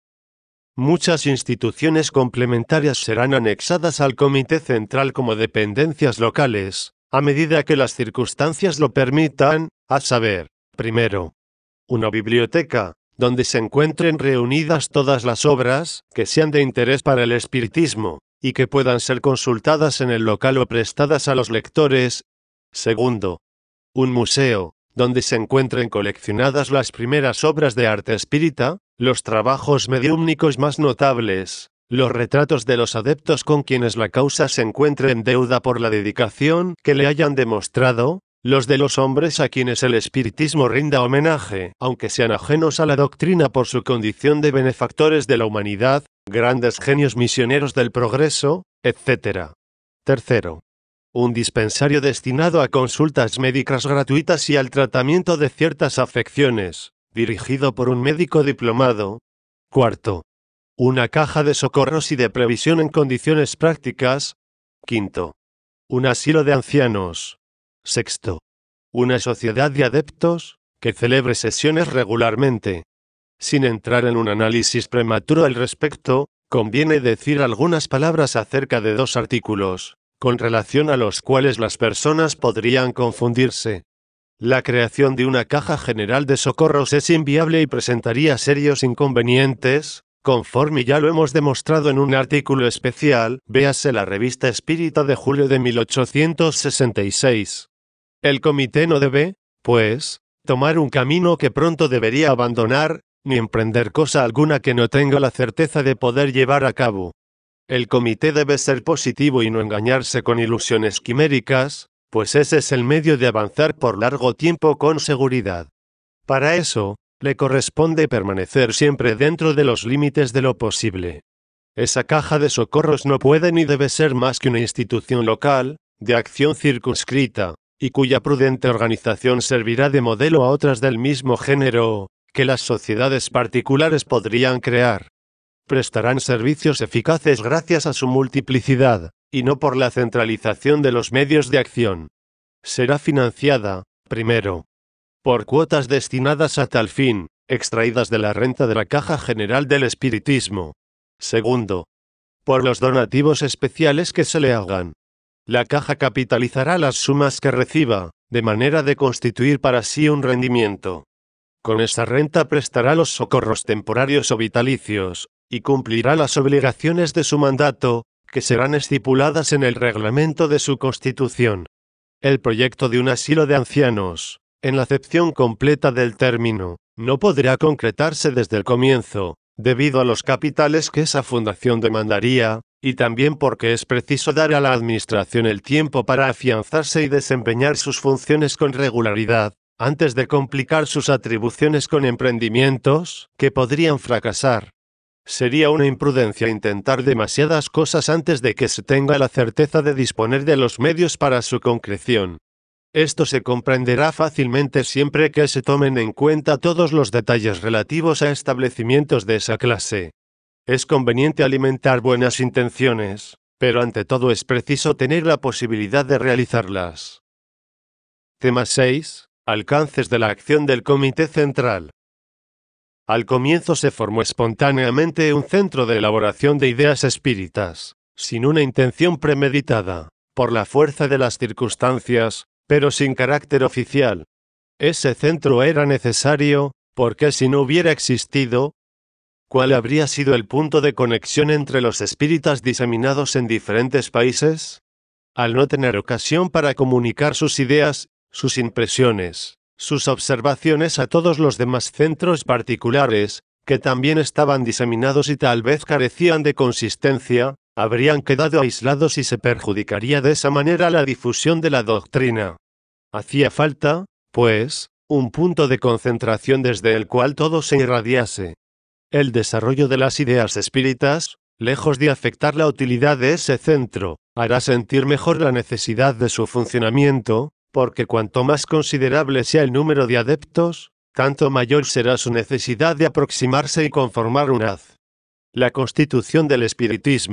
Muchas instituciones complementarias serán anexadas al Comité Central como dependencias locales, a medida que las circunstancias lo permitan, a saber, primero, una biblioteca, donde se encuentren reunidas todas las obras que sean de interés para el espiritismo, y que puedan ser consultadas en el local o prestadas a los lectores. Segundo, un museo, donde se encuentren coleccionadas las primeras obras de arte espírita, los trabajos mediúmnicos más notables, los retratos de los adeptos con quienes la causa se encuentre en deuda por la dedicación que le hayan demostrado, los de los hombres a quienes el espiritismo rinda homenaje, aunque sean ajenos a la doctrina por su condición de benefactores de la humanidad, grandes genios misioneros del progreso, etcétera. Tercero, un dispensario destinado a consultas médicas gratuitas y al tratamiento de ciertas afecciones, dirigido por un médico diplomado. Cuarto, una caja de socorros y de previsión en condiciones prácticas. Quinto, un asilo de ancianos. Sexto, una sociedad de adeptos, que celebre sesiones regularmente. Sin entrar en un análisis prematuro al respecto, conviene decir algunas palabras acerca de dos artículos, con relación a los cuales las personas podrían confundirse. La creación de una caja general de socorros es inviable y presentaría serios inconvenientes, conforme ya lo hemos demostrado en un artículo especial, véase la Revista Espírita de julio de mil ochocientos sesenta y seis. El comité no debe, pues, tomar un camino que pronto debería abandonar, ni emprender cosa alguna que no tenga la certeza de poder llevar a cabo. El comité debe ser positivo y no engañarse con ilusiones quiméricas, pues ese es el medio de avanzar por largo tiempo con seguridad. Para eso, le corresponde permanecer siempre dentro de los límites de lo posible. Esa caja de socorros no puede ni debe ser más que una institución local, de acción circunscrita, y cuya prudente organización servirá de modelo a otras del mismo género, que las sociedades particulares podrían crear. Prestarán servicios eficaces gracias a su multiplicidad, y no por la centralización de los medios de acción. Será financiada, primero, por cuotas destinadas a tal fin, extraídas de la renta de la Caja General del Espiritismo. Segundo, por los donativos especiales que se le hagan. La caja capitalizará las sumas que reciba, de manera de constituir para sí un rendimiento. Con esa renta prestará los socorros temporarios o vitalicios, y cumplirá las obligaciones de su mandato, que serán estipuladas en el reglamento de su constitución. El proyecto de un asilo de ancianos, en la acepción completa del término, no podrá concretarse desde el comienzo, debido a los capitales que esa fundación demandaría, y también porque es preciso dar a la administración el tiempo para afianzarse y desempeñar sus funciones con regularidad, antes de complicar sus atribuciones con emprendimientos que podrían fracasar. Sería una imprudencia intentar demasiadas cosas antes de que se tenga la certeza de disponer de los medios para su concreción. Esto se comprenderá fácilmente siempre que se tomen en cuenta todos los detalles relativos a establecimientos de esa clase. Es conveniente alimentar buenas intenciones, pero ante todo es preciso tener la posibilidad de realizarlas. Tema seis. Alcances de la acción del Comité Central. Al comienzo se formó espontáneamente un centro de elaboración de ideas espíritas, sin una intención premeditada, por la fuerza de las circunstancias, pero sin carácter oficial. Ese centro era necesario, porque si no hubiera existido, ¿cuál habría sido el punto de conexión entre los espíritas diseminados en diferentes países? Al no tener ocasión para comunicar sus ideas, sus impresiones, sus observaciones a todos los demás centros particulares, que también estaban diseminados y tal vez carecían de consistencia, habrían quedado aislados y se perjudicaría de esa manera la difusión de la doctrina. Hacía falta, pues, un punto de concentración desde el cual todo se irradiase. El desarrollo de las ideas espíritas, lejos de afectar la utilidad de ese centro, hará sentir mejor la necesidad de su funcionamiento, porque cuanto más considerable sea el número de adeptos, tanto mayor será su necesidad de aproximarse y conformar un haz. La constitución del espiritismo,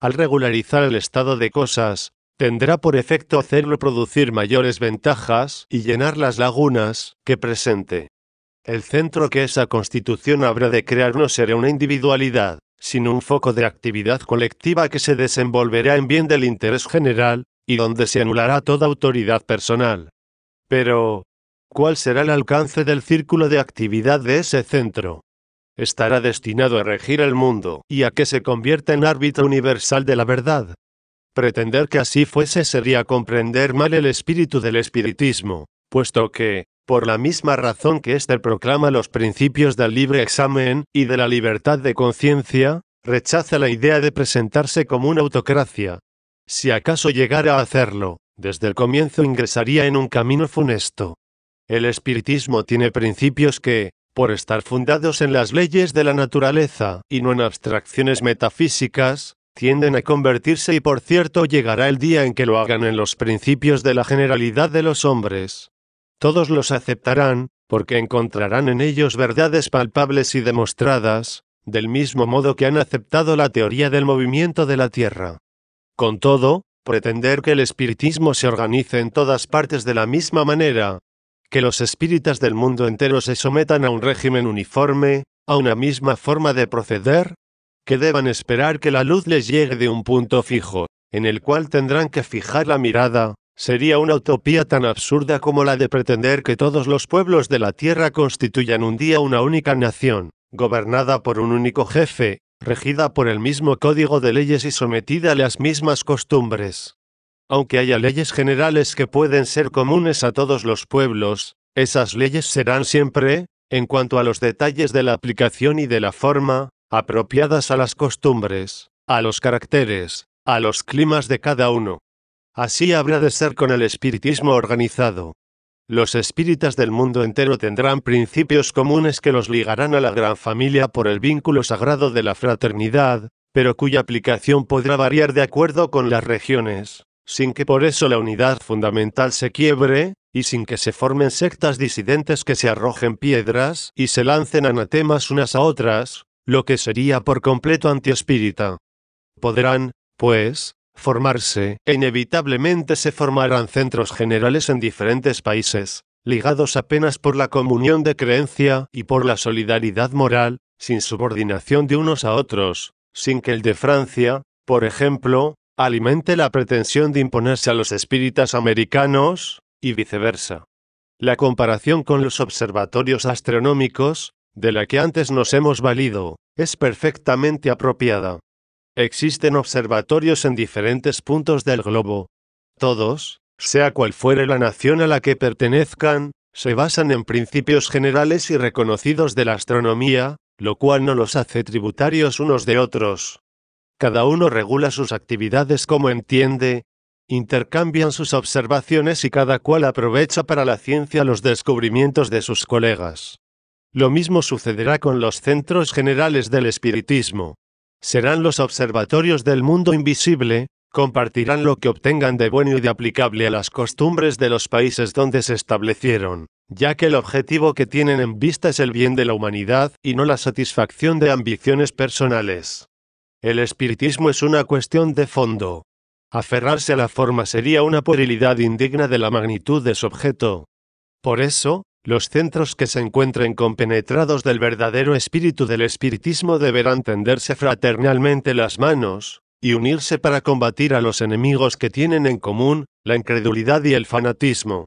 al regularizar el estado de cosas, tendrá por efecto hacerlo producir mayores ventajas y llenar las lagunas que presente. El centro que esa constitución habrá de crear no será una individualidad, sino un foco de actividad colectiva que se desenvolverá en bien del interés general, y donde se anulará toda autoridad personal. Pero, ¿cuál será el alcance del círculo de actividad de ese centro? Estará destinado a regir el mundo y a que se convierta en árbitro universal de la verdad. Pretender que así fuese sería comprender mal el espíritu del espiritismo, puesto que, por la misma razón que éste proclama los principios del libre examen y de la libertad de conciencia, rechaza la idea de presentarse como una autocracia. Si acaso llegara a hacerlo, desde el comienzo ingresaría en un camino funesto. El espiritismo tiene principios que, por estar fundados en las leyes de la naturaleza y no en abstracciones metafísicas, tienden a convertirse y por cierto llegará el día en que lo hagan en los principios de la generalidad de los hombres. Todos los aceptarán, porque encontrarán en ellos verdades palpables y demostradas, del mismo modo que han aceptado la teoría del movimiento de la Tierra. Con todo, pretender que el espiritismo se organice en todas partes de la misma manera, que los espíritas del mundo entero se sometan a un régimen uniforme, a una misma forma de proceder, que deban esperar que la luz les llegue de un punto fijo, en el cual tendrán que fijar la mirada, sería una utopía tan absurda como la de pretender que todos los pueblos de la tierra constituyan un día una única nación, gobernada por un único jefe, regida por el mismo código de leyes y sometida a las mismas costumbres. Aunque haya leyes generales que pueden ser comunes a todos los pueblos, esas leyes serán siempre, en cuanto a los detalles de la aplicación y de la forma, apropiadas a las costumbres, a los caracteres, a los climas de cada uno. Así habrá de ser con el espiritismo organizado. Los espíritas del mundo entero tendrán principios comunes que los ligarán a la gran familia por el vínculo sagrado de la fraternidad, pero cuya aplicación podrá variar de acuerdo con las regiones, sin que por eso la unidad fundamental se quiebre, y sin que se formen sectas disidentes que se arrojen piedras y se lancen anatemas unas a otras, lo que sería por completo antiespírita. Podrán, pues, formarse, e inevitablemente se formarán centros generales en diferentes países, ligados apenas por la comunión de creencia y por la solidaridad moral, sin subordinación de unos a otros, sin que el de Francia, por ejemplo, alimente la pretensión de imponerse a los espíritas americanos, y viceversa. La comparación con los observatorios astronómicos, de la que antes nos hemos valido, es perfectamente apropiada. Existen observatorios en diferentes puntos del globo. Todos, sea cual fuere la nación a la que pertenezcan, se basan en principios generales y reconocidos de la astronomía, lo cual no los hace tributarios unos de otros. Cada uno regula sus actividades como entiende, intercambian sus observaciones y cada cual aprovecha para la ciencia los descubrimientos de sus colegas. Lo mismo sucederá con los centros generales del espiritismo. Serán los observatorios del mundo invisible, compartirán lo que obtengan de bueno y de aplicable a las costumbres de los países donde se establecieron, ya que el objetivo que tienen en vista es el bien de la humanidad y no la satisfacción de ambiciones personales. El espiritismo es una cuestión de fondo. Aferrarse a la forma sería una puerilidad indigna de la magnitud de su objeto. Por eso, los centros que se encuentren compenetrados del verdadero espíritu del espiritismo deberán tenderse fraternalmente las manos, y unirse para combatir a los enemigos que tienen en común, la incredulidad y el fanatismo.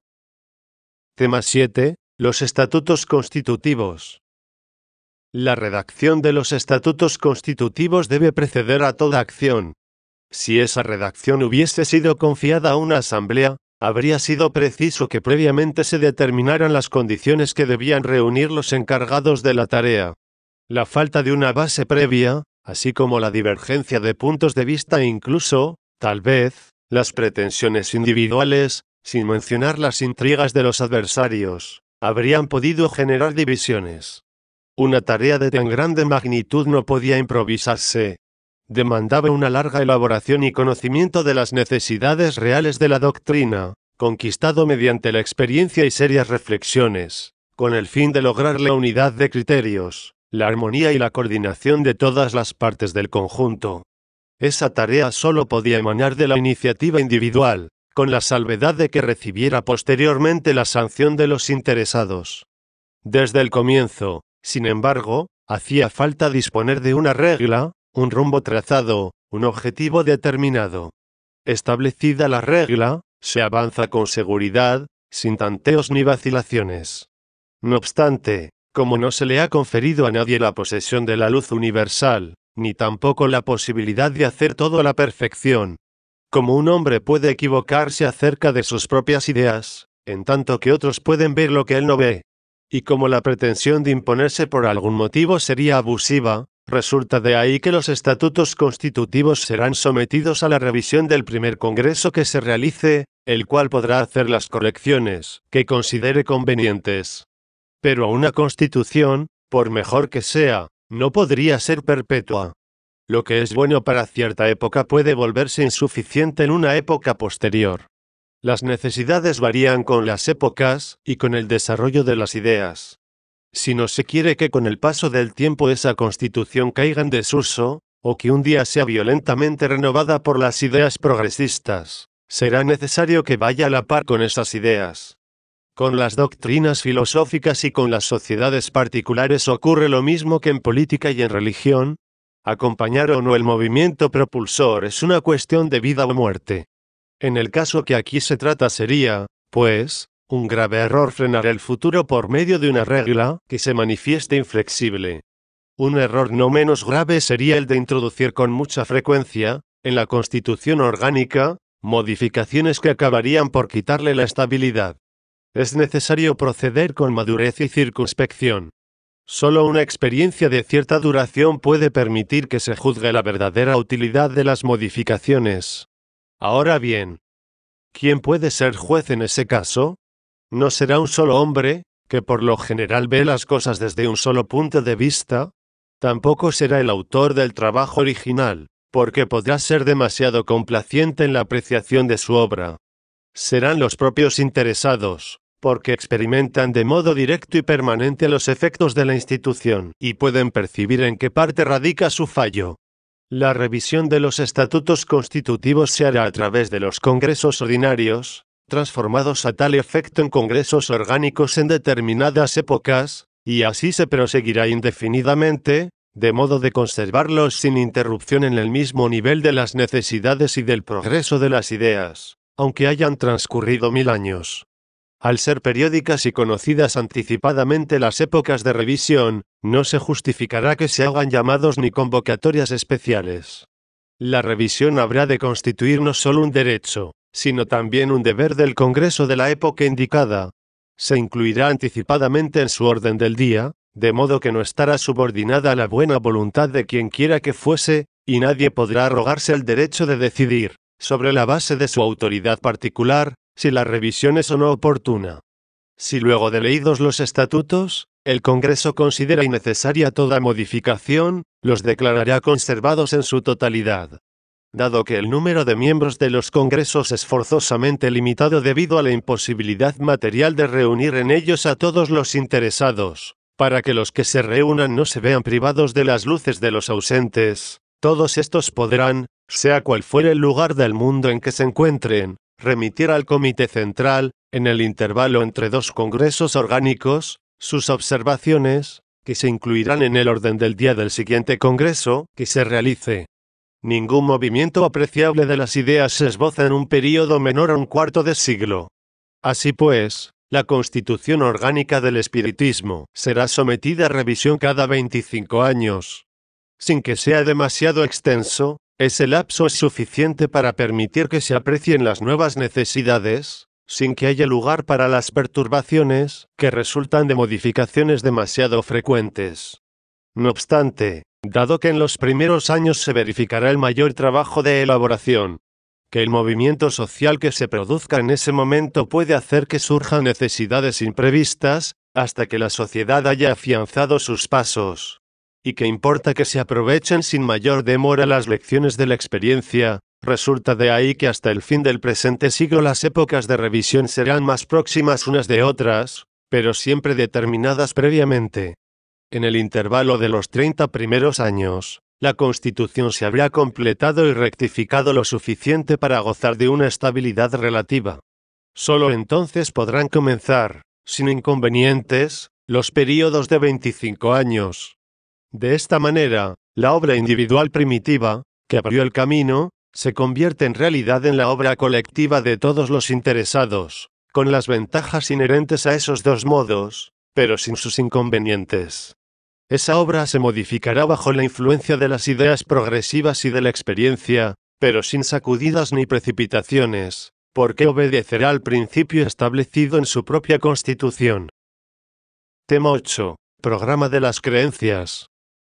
Tema siete. Los estatutos constitutivos. La redacción de los estatutos constitutivos debe preceder a toda acción. Si esa redacción hubiese sido confiada a una asamblea, habría sido preciso que previamente se determinaran las condiciones que debían reunir los encargados de la tarea. La falta de una base previa, así como la divergencia de puntos de vista e incluso, tal vez, las pretensiones individuales, sin mencionar las intrigas de los adversarios, habrían podido generar divisiones. Una tarea de tan grande magnitud no podía improvisarse. Demandaba una larga elaboración y conocimiento de las necesidades reales de la doctrina, conquistado mediante la experiencia y serias reflexiones, con el fin de lograr la unidad de criterios, la armonía y la coordinación de todas las partes del conjunto. Esa tarea solo podía emanar de la iniciativa individual, con la salvedad de que recibiera posteriormente la sanción de los interesados. Desde el comienzo, sin embargo, hacía falta disponer de una regla, un rumbo trazado, un objetivo determinado. Establecida la regla, se avanza con seguridad, sin tanteos ni vacilaciones. No obstante, como no se le ha conferido a nadie la posesión de la luz universal, ni tampoco la posibilidad de hacer todo a la perfección, como un hombre puede equivocarse acerca de sus propias ideas, en tanto que otros pueden ver lo que él no ve, y como la pretensión de imponerse por algún motivo sería abusiva, resulta de ahí que los estatutos constitutivos serán sometidos a la revisión del primer Congreso que se realice, el cual podrá hacer las correcciones que considere convenientes. Pero una Constitución, por mejor que sea, no podría ser perpetua. Lo que es bueno para cierta época puede volverse insuficiente en una época posterior. Las necesidades varían con las épocas y con el desarrollo de las ideas. Si no se quiere que con el paso del tiempo esa Constitución caiga en desuso, o que un día sea violentamente renovada por las ideas progresistas, será necesario que vaya a la par con esas ideas. Con las doctrinas filosóficas y con las sociedades particulares ocurre lo mismo que en política y en religión. Acompañar o no el movimiento propulsor es una cuestión de vida o muerte. En el caso que aquí se trata sería, pues, un grave error frenar el futuro por medio de una regla que se manifieste inflexible. Un error no menos grave sería el de introducir con mucha frecuencia, en la Constitución orgánica, modificaciones que acabarían por quitarle la estabilidad. Es necesario proceder con madurez y circunspección. Solo una experiencia de cierta duración puede permitir que se juzgue la verdadera utilidad de las modificaciones. Ahora bien, ¿quién puede ser juez en ese caso? ¿No será un solo hombre, que por lo general ve las cosas desde un solo punto de vista? Tampoco será el autor del trabajo original, porque podrá ser demasiado complaciente en la apreciación de su obra. Serán los propios interesados, porque experimentan de modo directo y permanente los efectos de la institución, y pueden percibir en qué parte radica su fallo. La revisión de los estatutos constitutivos se hará a través de los congresos ordinarios, transformados a tal efecto en congresos orgánicos en determinadas épocas, y así se proseguirá indefinidamente, de modo de conservarlos sin interrupción en el mismo nivel de las necesidades y del progreso de las ideas, aunque hayan transcurrido mil años. Al ser periódicas y conocidas anticipadamente las épocas de revisión, no se justificará que se hagan llamados ni convocatorias especiales. La revisión habrá de constituir no solo un derecho, sino también un deber del Congreso de la época indicada. Se incluirá anticipadamente en su orden del día, de modo que no estará subordinada a la buena voluntad de quien quiera que fuese, y nadie podrá arrogarse el derecho de decidir, sobre la base de su autoridad particular, si la revisión es o no oportuna. Si luego de leídos los estatutos, el Congreso considera innecesaria toda modificación, los declarará conservados en su totalidad. Dado que el número de miembros de los congresos es forzosamente limitado debido a la imposibilidad material de reunir en ellos a todos los interesados, para que los que se reúnan no se vean privados de las luces de los ausentes, todos estos podrán, sea cual fuere el lugar del mundo en que se encuentren, remitir al Comité Central, en el intervalo entre dos congresos orgánicos, sus observaciones, que se incluirán en el orden del día del siguiente congreso que se realice. Ningún movimiento apreciable de las ideas se esboza en un período menor a un cuarto de siglo. Así pues, la Constitución orgánica del espiritismo será sometida a revisión cada veinticinco años. Sin que sea demasiado extenso, ese lapso es suficiente para permitir que se aprecien las nuevas necesidades, sin que haya lugar para las perturbaciones que resultan de modificaciones demasiado frecuentes. No obstante, dado que en los primeros años se verificará el mayor trabajo de elaboración, que el movimiento social que se produzca en ese momento puede hacer que surjan necesidades imprevistas, hasta que la sociedad haya afianzado sus pasos, y que importa que se aprovechen sin mayor demora las lecciones de la experiencia, resulta de ahí que hasta el fin del presente siglo las épocas de revisión serán más próximas unas de otras, pero siempre determinadas previamente. En el intervalo de los treinta primeros años, la Constitución se habrá completado y rectificado lo suficiente para gozar de una estabilidad relativa. Solo entonces podrán comenzar, sin inconvenientes, los períodos de veinticinco años. De esta manera, la obra individual primitiva, que abrió el camino, se convierte en realidad en la obra colectiva de todos los interesados, con las ventajas inherentes a esos dos modos, pero sin sus inconvenientes. Esa obra se modificará bajo la influencia de las ideas progresivas y de la experiencia, pero sin sacudidas ni precipitaciones, porque obedecerá al principio establecido en su propia Constitución. Tema ocho. Programa de las creencias.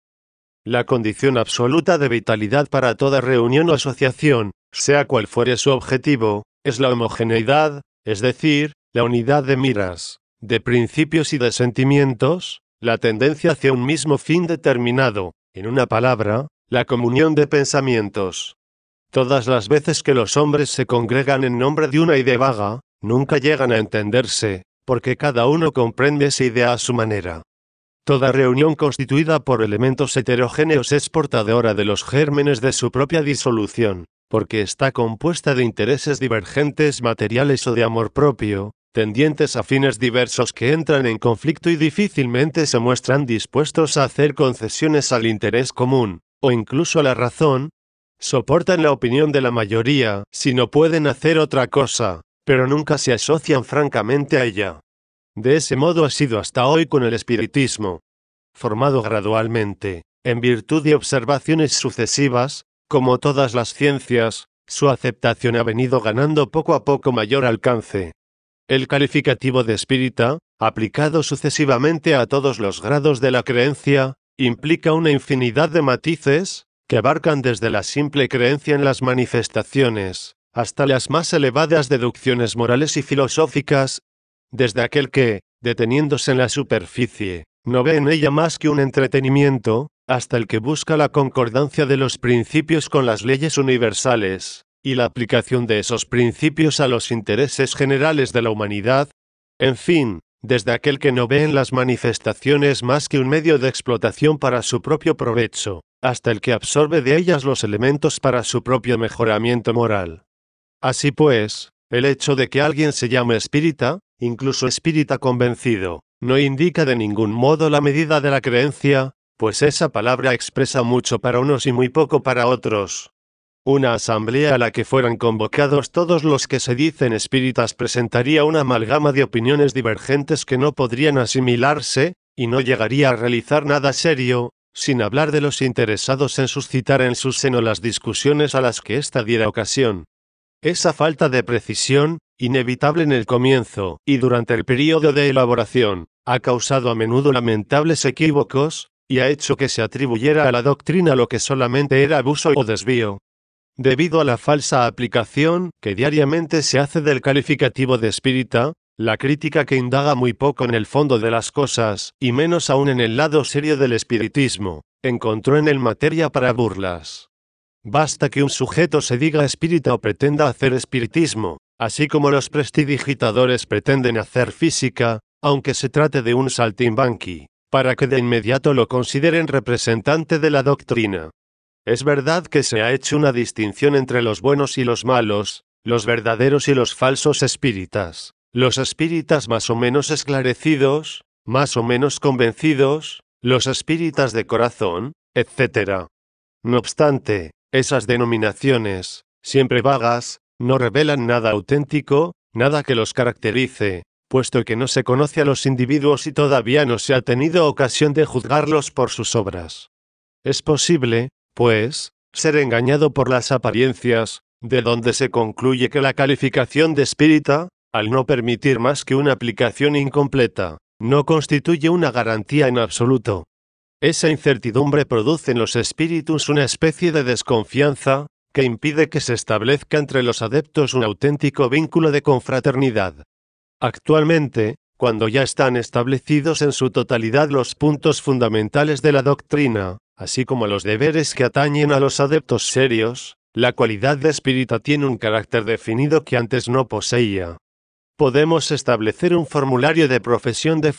La condición absoluta de vitalidad para toda reunión o asociación, sea cual fuere su objetivo, es la homogeneidad, es decir, la unidad de miras, de principios y de sentimientos, la tendencia hacia un mismo fin determinado, en una palabra, la comunión de pensamientos. Todas las veces que los hombres se congregan en nombre de una idea vaga, nunca llegan a entenderse, porque cada uno comprende esa idea a su manera. Toda reunión constituida por elementos heterogéneos es portadora de los gérmenes de su propia disolución, porque está compuesta de intereses divergentes materiales o de amor propio, tendientes a fines diversos que entran en conflicto y difícilmente se muestran dispuestos a hacer concesiones al interés común, o incluso a la razón. Soportan la opinión de la mayoría, si no pueden hacer otra cosa, pero nunca se asocian francamente a ella. De ese modo ha sido hasta hoy con el espiritismo. Formado gradualmente, en virtud de observaciones sucesivas, como todas las ciencias, su aceptación ha venido ganando poco a poco mayor alcance. El calificativo de espírita, aplicado sucesivamente a todos los grados de la creencia, implica una infinidad de matices, que abarcan desde la simple creencia en las manifestaciones, hasta las más elevadas deducciones morales y filosóficas, desde aquel que, deteniéndose en la superficie, no ve en ella más que un entretenimiento, hasta el que busca la concordancia de los principios con las leyes universales, y la aplicación de esos principios a los intereses generales de la humanidad. En fin, desde aquel que no ve en las manifestaciones más que un medio de explotación para su propio provecho, hasta el que absorbe de ellas los elementos para su propio mejoramiento moral. Así pues, el hecho de que alguien se llame espírita, incluso espírita convencido, no indica de ningún modo la medida de la creencia, pues esa palabra expresa mucho para unos y muy poco para otros. Una asamblea a la que fueran convocados todos los que se dicen espíritas presentaría una amalgama de opiniones divergentes que no podrían asimilarse, y no llegaría a realizar nada serio, sin hablar de los interesados en suscitar en su seno las discusiones a las que ésta diera ocasión. Esa falta de precisión, inevitable en el comienzo y durante el período de elaboración, ha causado a menudo lamentables equívocos, y ha hecho que se atribuyera a la doctrina lo que solamente era abuso o desvío. Debido a la falsa aplicación que diariamente se hace del calificativo de espírita, la crítica que indaga muy poco en el fondo de las cosas, y menos aún en el lado serio del espiritismo, encontró en él materia para burlas. Basta que un sujeto se diga espírita o pretenda hacer espiritismo, así como los prestidigitadores pretenden hacer física, aunque se trate de un saltimbanqui, para que de inmediato lo consideren representante de la doctrina. Es verdad que se ha hecho una distinción entre los buenos y los malos, los verdaderos y los falsos espíritas, los espíritas más o menos esclarecidos, más o menos convencidos, los espíritas de corazón, etcétera. No obstante, esas denominaciones, siempre vagas, no revelan nada auténtico, nada que los caracterice, puesto que no se conoce a los individuos y todavía no se ha tenido ocasión de juzgarlos por sus obras. Es posible, pues, ser engañado por las apariencias, de donde se concluye que la calificación de espírita, al no permitir más que una aplicación incompleta, no constituye una garantía en absoluto. Esa incertidumbre produce en los espíritus una especie de desconfianza, que impide que se establezca entre los adeptos un auténtico vínculo de confraternidad. Actualmente, cuando ya están establecidos en su totalidad los puntos fundamentales de la doctrina, así como los deberes que atañen a los adeptos serios, la cualidad de espírita tiene un carácter definido que antes no poseía. Podemos establecer un formulario de profesión de fe,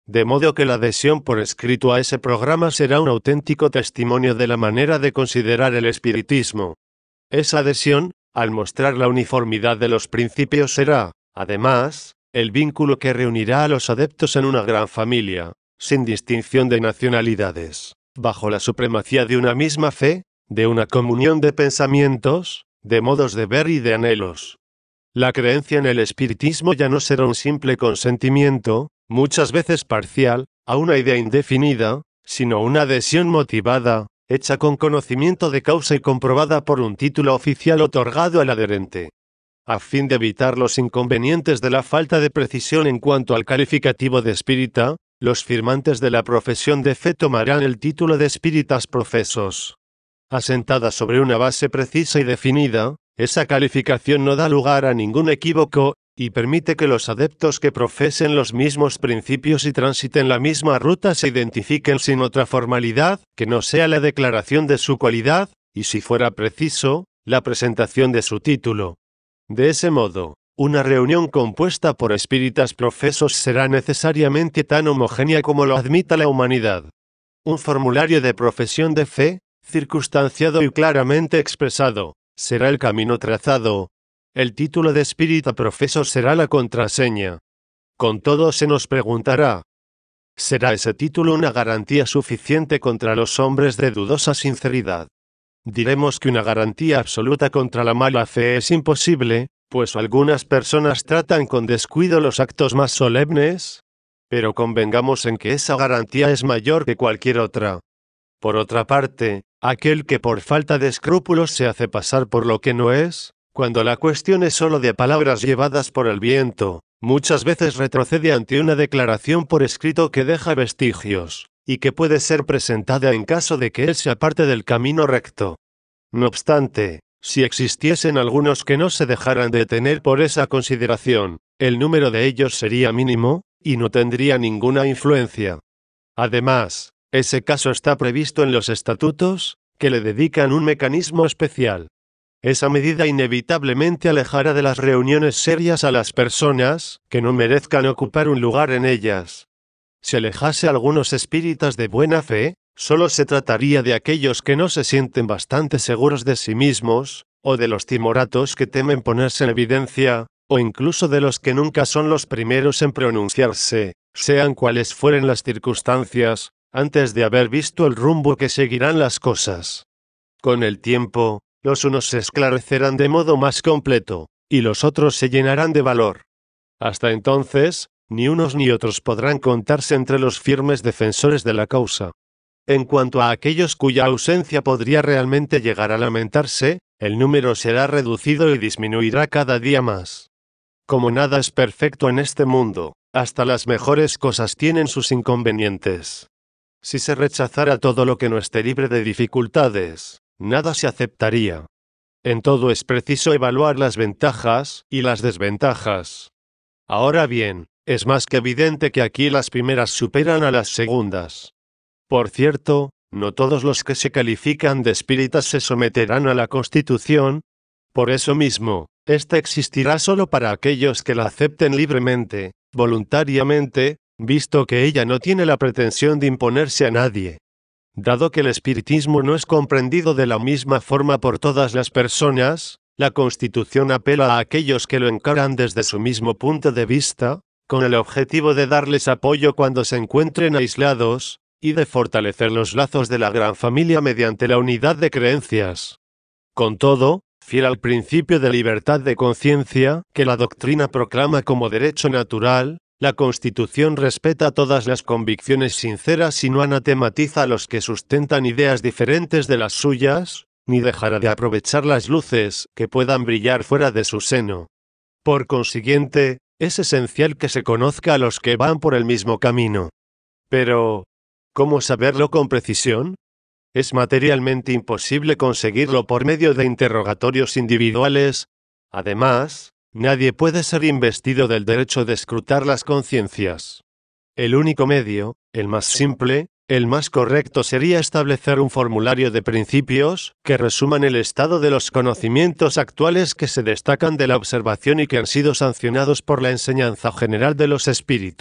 de modo que la adhesión por escrito a ese programa será un auténtico testimonio de la manera de considerar el espiritismo. Esa adhesión, al mostrar la uniformidad de los principios, será, además, el vínculo que reunirá a los adeptos en una gran familia, sin distinción de nacionalidades, bajo la supremacía de una misma fe, de una comunión de pensamientos, de modos de ver y de anhelos. La creencia en el espiritismo ya no será un simple consentimiento, muchas veces parcial, a una idea indefinida, sino una adhesión motivada, hecha con conocimiento de causa y comprobada por un título oficial otorgado al adherente. A fin de evitar los inconvenientes de la falta de precisión en cuanto al calificativo de espírita, los firmantes de la profesión de fe tomarán el título de espíritas profesos. Asentada sobre una base precisa y definida, esa calificación no da lugar a ningún equívoco, y permite que los adeptos que profesen los mismos principios y transiten la misma ruta se identifiquen sin otra formalidad, que no sea la declaración de su cualidad, y si fuera preciso, la presentación de su título. De ese modo, una reunión compuesta por espíritas profesos será necesariamente tan homogénea como lo admita la humanidad. Un formulario de profesión de fe, circunstanciado y claramente expresado, será el camino trazado. El título de espírita profeso será la contraseña. Con todo se nos preguntará, ¿será ese título una garantía suficiente contra los hombres de dudosa sinceridad? Diremos que una garantía absoluta contra la mala fe es imposible, pues algunas personas tratan con descuido los actos más solemnes, pero convengamos en que esa garantía es mayor que cualquier otra. Por otra parte, aquel que por falta de escrúpulos se hace pasar por lo que no es, cuando la cuestión es solo de palabras llevadas por el viento, muchas veces retrocede ante una declaración por escrito que deja vestigios, y que puede ser presentada en caso de que él se aparte del camino recto. No obstante, si existiesen algunos que no se dejaran detener por esa consideración, el número de ellos sería mínimo, y no tendría ninguna influencia. Además, ese caso está previsto en los estatutos, que le dedican un mecanismo especial. Esa medida inevitablemente alejará de las reuniones serias a las personas que no merezcan ocupar un lugar en ellas. Si alejase a algunos espíritas de buena fe, solo se trataría de aquellos que no se sienten bastante seguros de sí mismos, o de los timoratos que temen ponerse en evidencia, o incluso de los que nunca son los primeros en pronunciarse, sean cuales fueren las circunstancias, antes de haber visto el rumbo que seguirán las cosas. Con el tiempo, los unos se esclarecerán de modo más completo, y los otros se llenarán de valor. Hasta entonces, ni unos ni otros podrán contarse entre los firmes defensores de la causa. En cuanto a aquellos cuya ausencia podría realmente llegar a lamentarse, el número será reducido y disminuirá cada día más. Como nada es perfecto en este mundo, hasta las mejores cosas tienen sus inconvenientes. Si se rechazara todo lo que no esté libre de dificultades, nada se aceptaría. En todo es preciso evaluar las ventajas y las desventajas. Ahora bien, es más que evidente que aquí las primeras superan a las segundas. Por cierto, no todos los que se califican de espíritas se someterán a la Constitución. Por eso mismo, ésta existirá solo para aquellos que la acepten libremente, voluntariamente, visto que ella no tiene la pretensión de imponerse a nadie. Dado que el espiritismo no es comprendido de la misma forma por todas las personas, la Constitución apela a aquellos que lo encaran desde su mismo punto de vista, con el objetivo de darles apoyo cuando se encuentren aislados, y de fortalecer los lazos de la gran familia mediante la unidad de creencias. Con todo, fiel al principio de libertad de conciencia, que la doctrina proclama como derecho natural, la Constitución respeta todas las convicciones sinceras y no anatematiza a los que sustentan ideas diferentes de las suyas, ni dejará de aprovechar las luces que puedan brillar fuera de su seno. Por consiguiente, es esencial que se conozca a los que van por el mismo camino. Pero, ¿cómo saberlo con precisión? Es materialmente imposible conseguirlo por medio de interrogatorios individuales. Además, nadie puede ser investido del derecho de escrutar las conciencias. El único medio, el más simple, el más correcto sería establecer un formulario de principios que resuman el estado de los conocimientos actuales que se destacan de la observación y que han sido sancionados por la enseñanza general de los espíritus,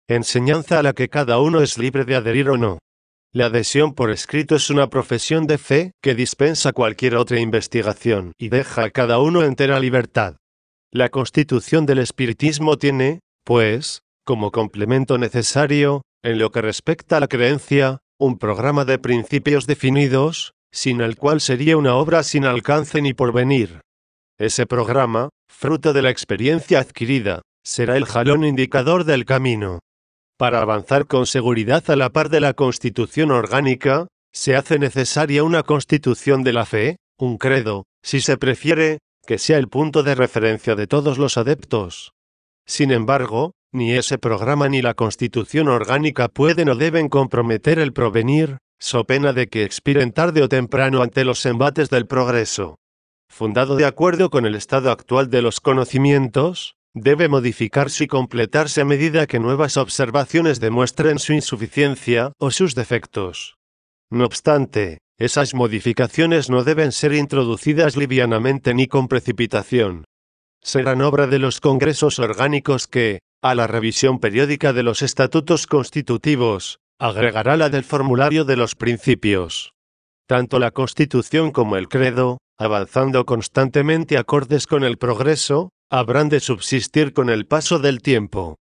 enseñanza a la que cada uno es libre de adherir o no. La adhesión por escrito es una profesión de fe que dispensa cualquier otra investigación y deja a cada uno entera libertad. La constitución del espiritismo tiene, pues, como complemento necesario, en lo que respecta a la creencia, un programa de principios definidos, sin el cual sería una obra sin alcance ni porvenir. Ese programa, fruto de la experiencia adquirida, será el jalón indicador del camino. Para avanzar con seguridad a la par de la constitución orgánica, se hace necesaria una constitución de la fe, un credo, si se prefiere, que sea el punto de referencia de todos los adeptos. Sin embargo, ni ese programa ni la constitución orgánica pueden o deben comprometer el porvenir, so pena de que expiren tarde o temprano ante los embates del progreso. Fundado de acuerdo con el estado actual de los conocimientos, debe modificarse y completarse a medida que nuevas observaciones demuestren su insuficiencia o sus defectos. No obstante, esas modificaciones no deben ser introducidas livianamente ni con precipitación. Serán obra de los congresos orgánicos que, a la revisión periódica de los estatutos constitutivos, agregará la del formulario de los principios. Tanto la Constitución como el credo, avanzando constantemente acordes con el progreso, habrán de subsistir con el paso del tiempo.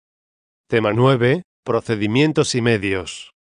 Tema nueve. Procedimientos y medios.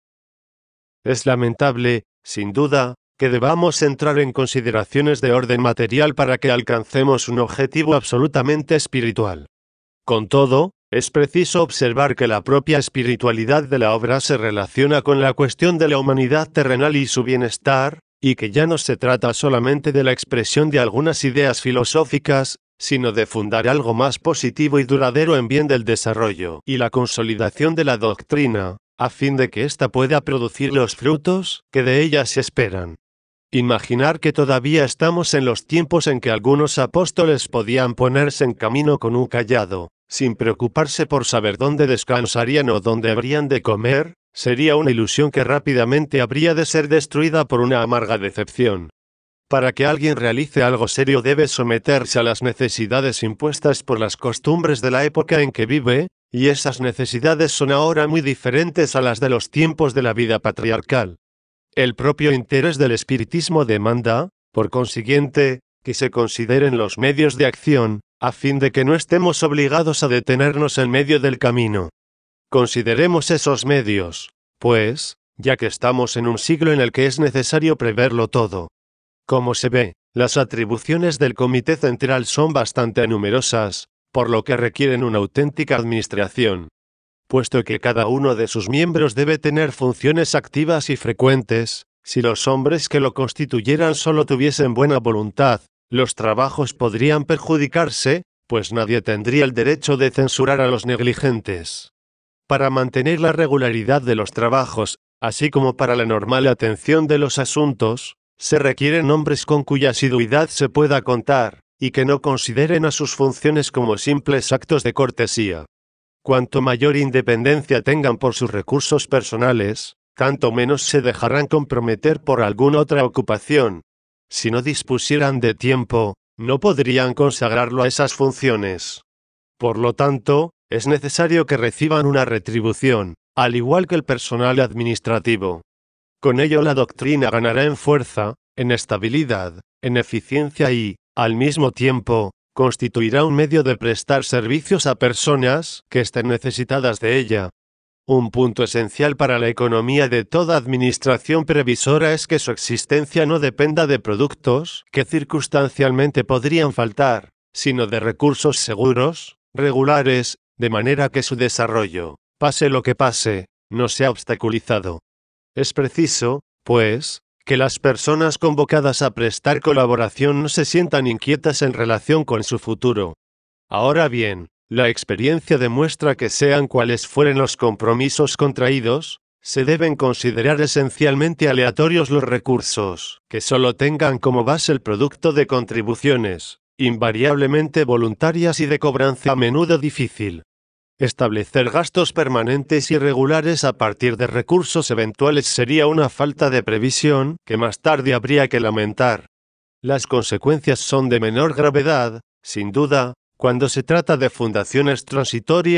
Es lamentable, sin duda, que debamos entrar en consideraciones de orden material para que alcancemos un objetivo absolutamente espiritual. Con todo, es preciso observar que la propia espiritualidad de la obra se relaciona con la cuestión de la humanidad terrenal y su bienestar, y que ya no se trata solamente de la expresión de algunas ideas filosóficas, sino de fundar algo más positivo y duradero en bien del desarrollo y la consolidación de la doctrina, a fin de que ésta pueda producir los frutos que de ella se esperan. Imaginar que todavía estamos en los tiempos en que algunos apóstoles podían ponerse en camino con un cayado, sin preocuparse por saber dónde descansarían o dónde habrían de comer, sería una ilusión que rápidamente habría de ser destruida por una amarga decepción. Para que alguien realice algo serio debe someterse a las necesidades impuestas por las costumbres de la época en que vive, y esas necesidades son ahora muy diferentes a las de los tiempos de la vida patriarcal. El propio interés del espiritismo demanda, por consiguiente, que se consideren los medios de acción, a fin de que no estemos obligados a detenernos en medio del camino. Consideremos esos medios, pues, ya que estamos en un siglo en el que es necesario preverlo todo. Como se ve, las atribuciones del Comité Central son bastante numerosas, por lo que requieren una auténtica administración. Puesto que cada uno de sus miembros debe tener funciones activas y frecuentes, si los hombres que lo constituyeran solo tuviesen buena voluntad, los trabajos podrían perjudicarse, pues nadie tendría el derecho de censurar a los negligentes. Para mantener la regularidad de los trabajos, así como para la normal atención de los asuntos, se requieren hombres con cuya asiduidad se pueda contar, y que no consideren a sus funciones como simples actos de cortesía. Cuanto mayor independencia tengan por sus recursos personales, tanto menos se dejarán comprometer por alguna otra ocupación. Si no dispusieran de tiempo, no podrían consagrarlo a esas funciones. Por lo tanto, es necesario que reciban una retribución, al igual que el personal administrativo. Con ello la doctrina ganará en fuerza, en estabilidad, en eficiencia y, al mismo tiempo, constituirá un medio de prestar servicios a personas que estén necesitadas de ella. Un punto esencial para la economía de toda administración previsora es que su existencia no dependa de productos que circunstancialmente podrían faltar, sino de recursos seguros, regulares, de manera que su desarrollo, pase lo que pase, no sea obstaculizado. Es preciso, pues, que las personas convocadas a prestar colaboración no se sientan inquietas en relación con su futuro. Ahora bien, la experiencia demuestra que sean cuales fueren los compromisos contraídos, se deben considerar esencialmente aleatorios los recursos, que solo tengan como base el producto de contribuciones, invariablemente voluntarias y de cobranza a menudo difícil. Establecer gastos permanentes y regulares a partir de recursos eventuales sería una falta de previsión que más tarde habría que lamentar. Las consecuencias son de menor gravedad, sin duda, cuando se trata de fundaciones transitorias,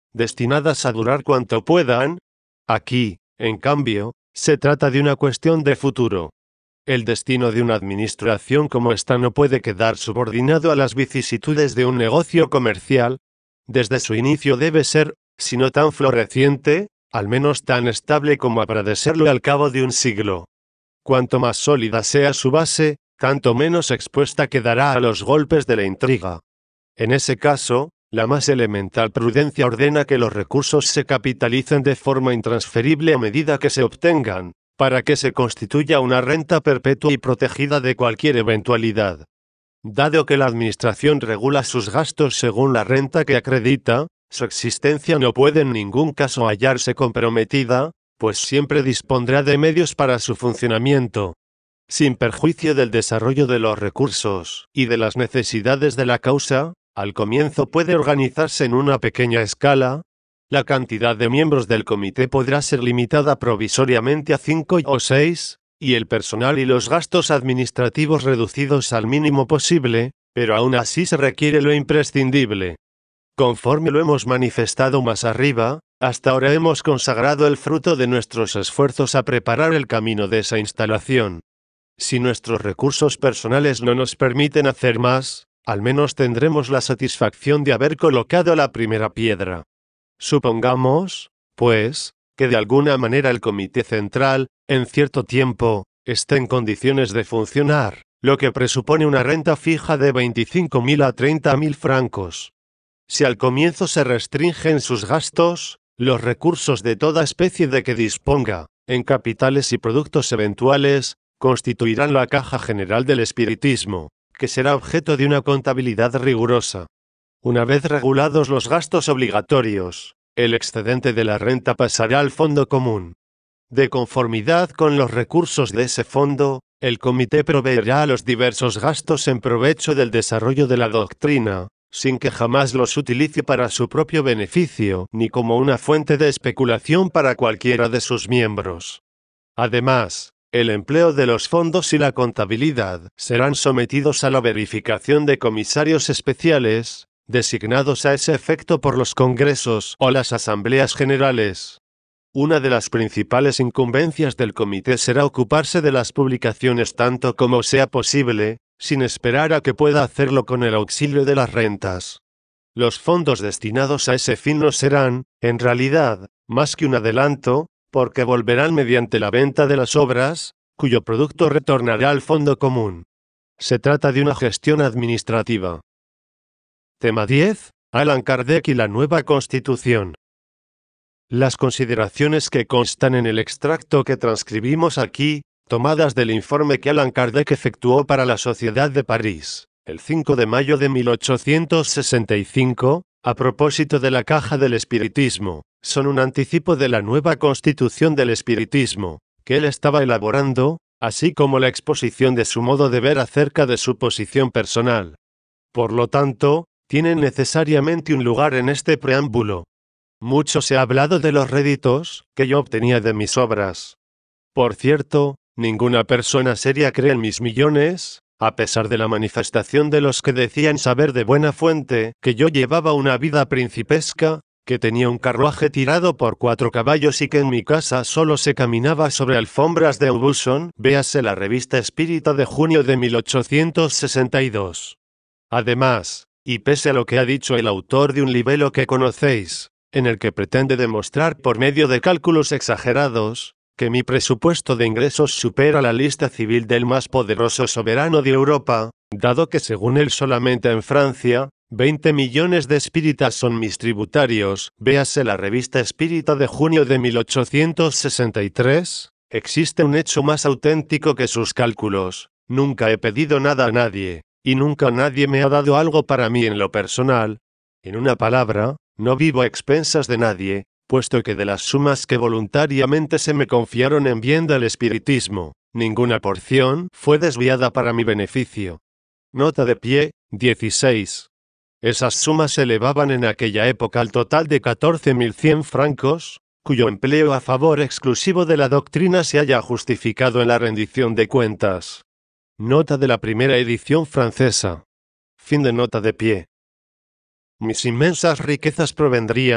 destinadas a durar cuanto puedan. Aquí, en cambio, se trata de una cuestión de futuro. El destino de una administración como esta no puede quedar subordinado a las vicisitudes de un negocio comercial. Desde su inicio debe ser, si no tan floreciente, al menos tan estable como habrá de serlo al cabo de un siglo. Cuanto más sólida sea su base, tanto menos expuesta quedará a los golpes de la intriga. En ese caso, la más elemental prudencia ordena que los recursos se capitalicen de forma intransferible a medida que se obtengan, para que se constituya una renta perpetua y protegida de cualquier eventualidad. Dado que la administración regula sus gastos según la renta que acredita, su existencia no puede en ningún caso hallarse comprometida, pues siempre dispondrá de medios para su funcionamiento. Sin perjuicio del desarrollo de los recursos y de las necesidades de la causa, al comienzo puede organizarse en una pequeña escala. La cantidad de miembros del comité podrá ser limitada provisoriamente a cinco o seis, y el personal y los gastos administrativos reducidos al mínimo posible, pero aún así se requiere lo imprescindible. Conforme lo hemos manifestado más arriba, hasta ahora hemos consagrado el fruto de nuestros esfuerzos a preparar el camino de esa instalación. Si nuestros recursos personales no nos permiten hacer más, al menos tendremos la satisfacción de haber colocado la primera piedra. Supongamos, pues, que de alguna manera el Comité Central, en cierto tiempo, esté en condiciones de funcionar, lo que presupone una renta fija de veinticinco mil a treinta mil francos. Si al comienzo se restringen sus gastos, los recursos de toda especie de que disponga, en capitales y productos eventuales, constituirán la caja general del espiritismo, que será objeto de una contabilidad rigurosa. Una vez regulados los gastos obligatorios, el excedente de la renta pasará al fondo común. De conformidad con los recursos de ese fondo, el comité proveerá a los diversos gastos en provecho del desarrollo de la doctrina, sin que jamás los utilice para su propio beneficio, ni como una fuente de especulación para cualquiera de sus miembros. Además, el empleo de los fondos y la contabilidad serán sometidos a la verificación de comisarios especiales, designados a ese efecto por los congresos o las asambleas generales. Una de las principales incumbencias del comité será ocuparse de las publicaciones tanto como sea posible, sin esperar a que pueda hacerlo con el auxilio de las rentas. Los fondos destinados a ese fin no serán, en realidad, más que un adelanto, porque volverán mediante la venta de las obras, cuyo producto retornará al fondo común. Se trata de una gestión administrativa. Tema diez. Allan Kardec y la nueva Constitución. Las consideraciones que constan en el extracto que transcribimos aquí, tomadas del informe que Allan Kardec efectuó para la Sociedad de París, el cinco de mayo de mil ochocientos sesenta y cinco, a propósito de la Caja del Espiritismo, son un anticipo de la nueva Constitución del Espiritismo, que él estaba elaborando, así como la exposición de su modo de ver acerca de su posición personal. Por lo tanto, tienen necesariamente un lugar en este preámbulo. Mucho se ha hablado de los réditos que yo obtenía de mis obras. Por cierto, ninguna persona seria cree en mis millones, a pesar de la manifestación de los que decían saber de buena fuente que yo llevaba una vida principesca, que tenía un carruaje tirado por cuatro caballos y que en mi casa solo se caminaba sobre alfombras de Aubusson. Véase la revista Espírita de junio de mil ochocientos sesenta y dos. Además, y pese a lo que ha dicho el autor de un libelo que conocéis, en el que pretende demostrar por medio de cálculos exagerados, que mi presupuesto de ingresos supera la lista civil del más poderoso soberano de Europa, dado que según él solamente en Francia, veinte millones de espíritas son mis tributarios, véase la revista Espírita de junio de mil ochocientos sesenta y tres, existe un hecho más auténtico que sus cálculos. Nunca he pedido nada a nadie, y nunca nadie me ha dado algo para mí en lo personal. En una palabra, no vivo a expensas de nadie, puesto que de las sumas que voluntariamente se me confiaron en bien del espiritismo, ninguna porción fue desviada para mi beneficio. Nota de pie, dieciséis. Esas sumas se elevaban en aquella época al total de catorce mil cien francos, cuyo empleo a favor exclusivo de la doctrina se haya justificado en la rendición de cuentas. Nota de la primera edición francesa. Fin de nota de pie. Mis inmensas riquezas provendrían,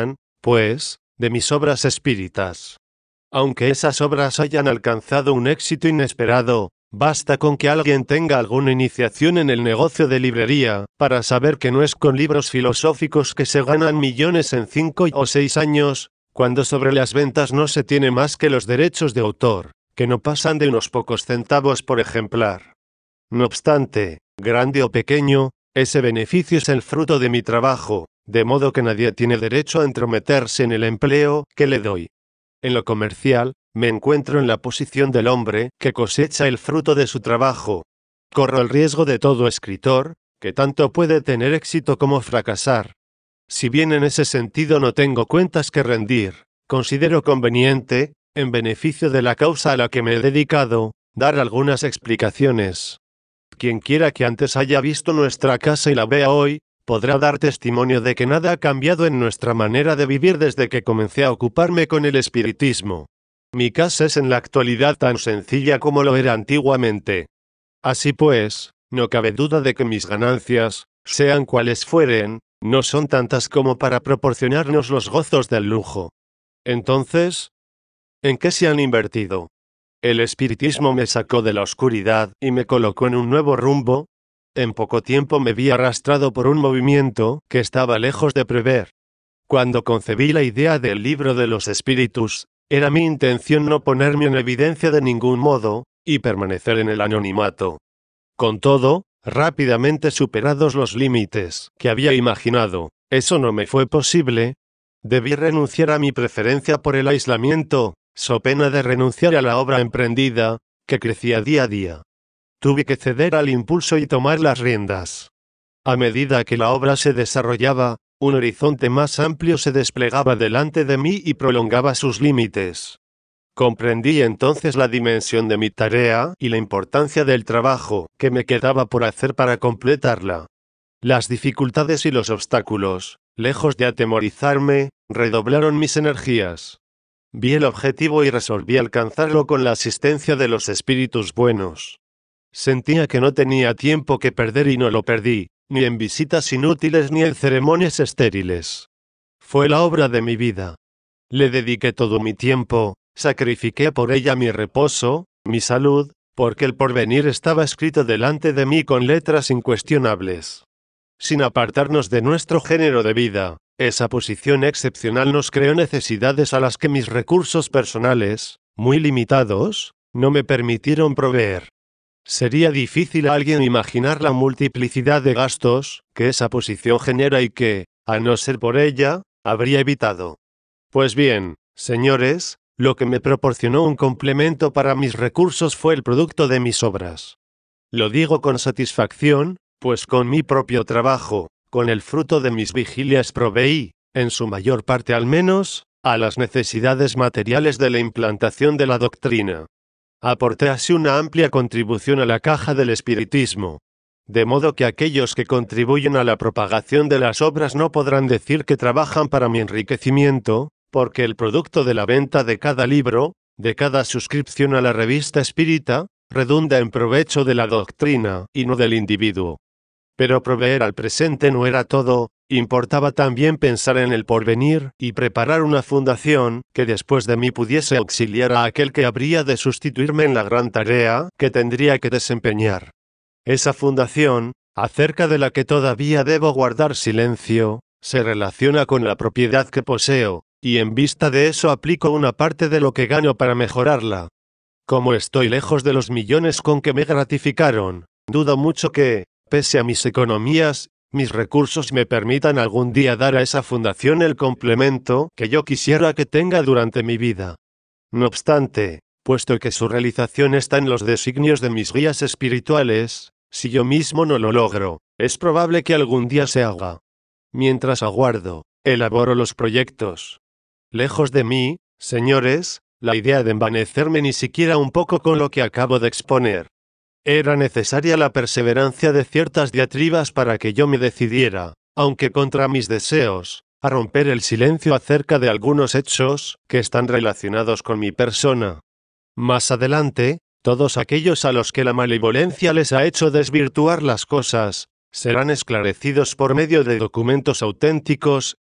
pues, de mis obras espíritas. Aunque esas obras hayan alcanzado un éxito inesperado, basta con que alguien tenga alguna iniciación en el negocio de librería, para saber que no es con libros filosóficos que se ganan millones en cinco o seis años, cuando sobre las ventas no se tiene más que los derechos de autor, que no pasan de unos pocos centavos por ejemplar. No obstante, grande o pequeño, ese beneficio es el fruto de mi trabajo, de modo que nadie tiene derecho a entrometerse en el empleo que le doy. En lo comercial, me encuentro en la posición del hombre que cosecha el fruto de su trabajo. Corro el riesgo de todo escritor, que tanto puede tener éxito como fracasar. Si bien en ese sentido no tengo cuentas que rendir, considero conveniente, en beneficio de la causa a la que me he dedicado, dar algunas explicaciones. Quien quiera que antes haya visto nuestra casa y la vea hoy, podrá dar testimonio de que nada ha cambiado en nuestra manera de vivir desde que comencé a ocuparme con el espiritismo. Mi casa es en la actualidad tan sencilla como lo era antiguamente. Así pues, no cabe duda de que mis ganancias, sean cuales fueren, no son tantas como para proporcionarnos los gozos del lujo. Entonces, ¿en qué se han invertido? El espiritismo me sacó de la oscuridad y me colocó en un nuevo rumbo. En poco tiempo me vi arrastrado por un movimiento que estaba lejos de prever. Cuando concebí la idea del libro de los espíritus, era mi intención no ponerme en evidencia de ningún modo, y permanecer en el anonimato. Con todo, rápidamente superados los límites que había imaginado, eso no me fue posible. Debí renunciar a mi preferencia por el aislamiento, so pena de renunciar a la obra emprendida, que crecía día a día. Tuve que ceder al impulso y tomar las riendas. A medida que la obra se desarrollaba, un horizonte más amplio se desplegaba delante de mí y prolongaba sus límites. Comprendí entonces la dimensión de mi tarea y la importancia del trabajo que me quedaba por hacer para completarla. Las dificultades y los obstáculos, lejos de atemorizarme, redoblaron mis energías. Vi el objetivo y resolví alcanzarlo con la asistencia de los espíritus buenos. Sentía que no tenía tiempo que perder y no lo perdí, ni en visitas inútiles ni en ceremonias estériles. Fue la obra de mi vida. Le dediqué todo mi tiempo, sacrifiqué por ella mi reposo, mi salud, porque el porvenir estaba escrito delante de mí con letras incuestionables. Sin apartarnos de nuestro género de vida, esa posición excepcional nos creó necesidades a las que mis recursos personales, muy limitados, no me permitieron proveer. Sería difícil a alguien imaginar la multiplicidad de gastos que esa posición genera y que, a no ser por ella, habría evitado. Pues bien, señores, lo que me proporcionó un complemento para mis recursos fue el producto de mis obras. Lo digo con satisfacción, pues con mi propio trabajo, con el fruto de mis vigilias proveí, en su mayor parte al menos, a las necesidades materiales de la implantación de la doctrina. Aporté así una amplia contribución a la caja del espiritismo. De modo que aquellos que contribuyen a la propagación de las obras no podrán decir que trabajan para mi enriquecimiento, porque el producto de la venta de cada libro, de cada suscripción a la revista espírita, redunda en provecho de la doctrina y no del individuo. Pero proveer al presente no era todo, importaba también pensar en el porvenir y preparar una fundación que después de mí pudiese auxiliar a aquel que habría de sustituirme en la gran tarea que tendría que desempeñar. Esa fundación, acerca de la que todavía debo guardar silencio, se relaciona con la propiedad que poseo, y en vista de eso aplico una parte de lo que gano para mejorarla. Como estoy lejos de los millones con que me gratificaron, dudo mucho que, pese a mis economías, mis recursos me permitan algún día dar a esa fundación el complemento que yo quisiera que tenga durante mi vida. No obstante, puesto que su realización está en los designios de mis guías espirituales, si yo mismo no lo logro, es probable que algún día se haga. Mientras aguardo, elaboro los proyectos. Lejos de mí, señores, la idea de envanecerme ni siquiera un poco con lo que acabo de exponer. Era necesaria la perseverancia de ciertas diatribas para que yo me decidiera, aunque contra mis deseos, a romper el silencio acerca de algunos hechos que están relacionados con mi persona. Más adelante, todos aquellos a los que la malevolencia les ha hecho desvirtuar las cosas, serán esclarecidos por medio de documentos auténticos,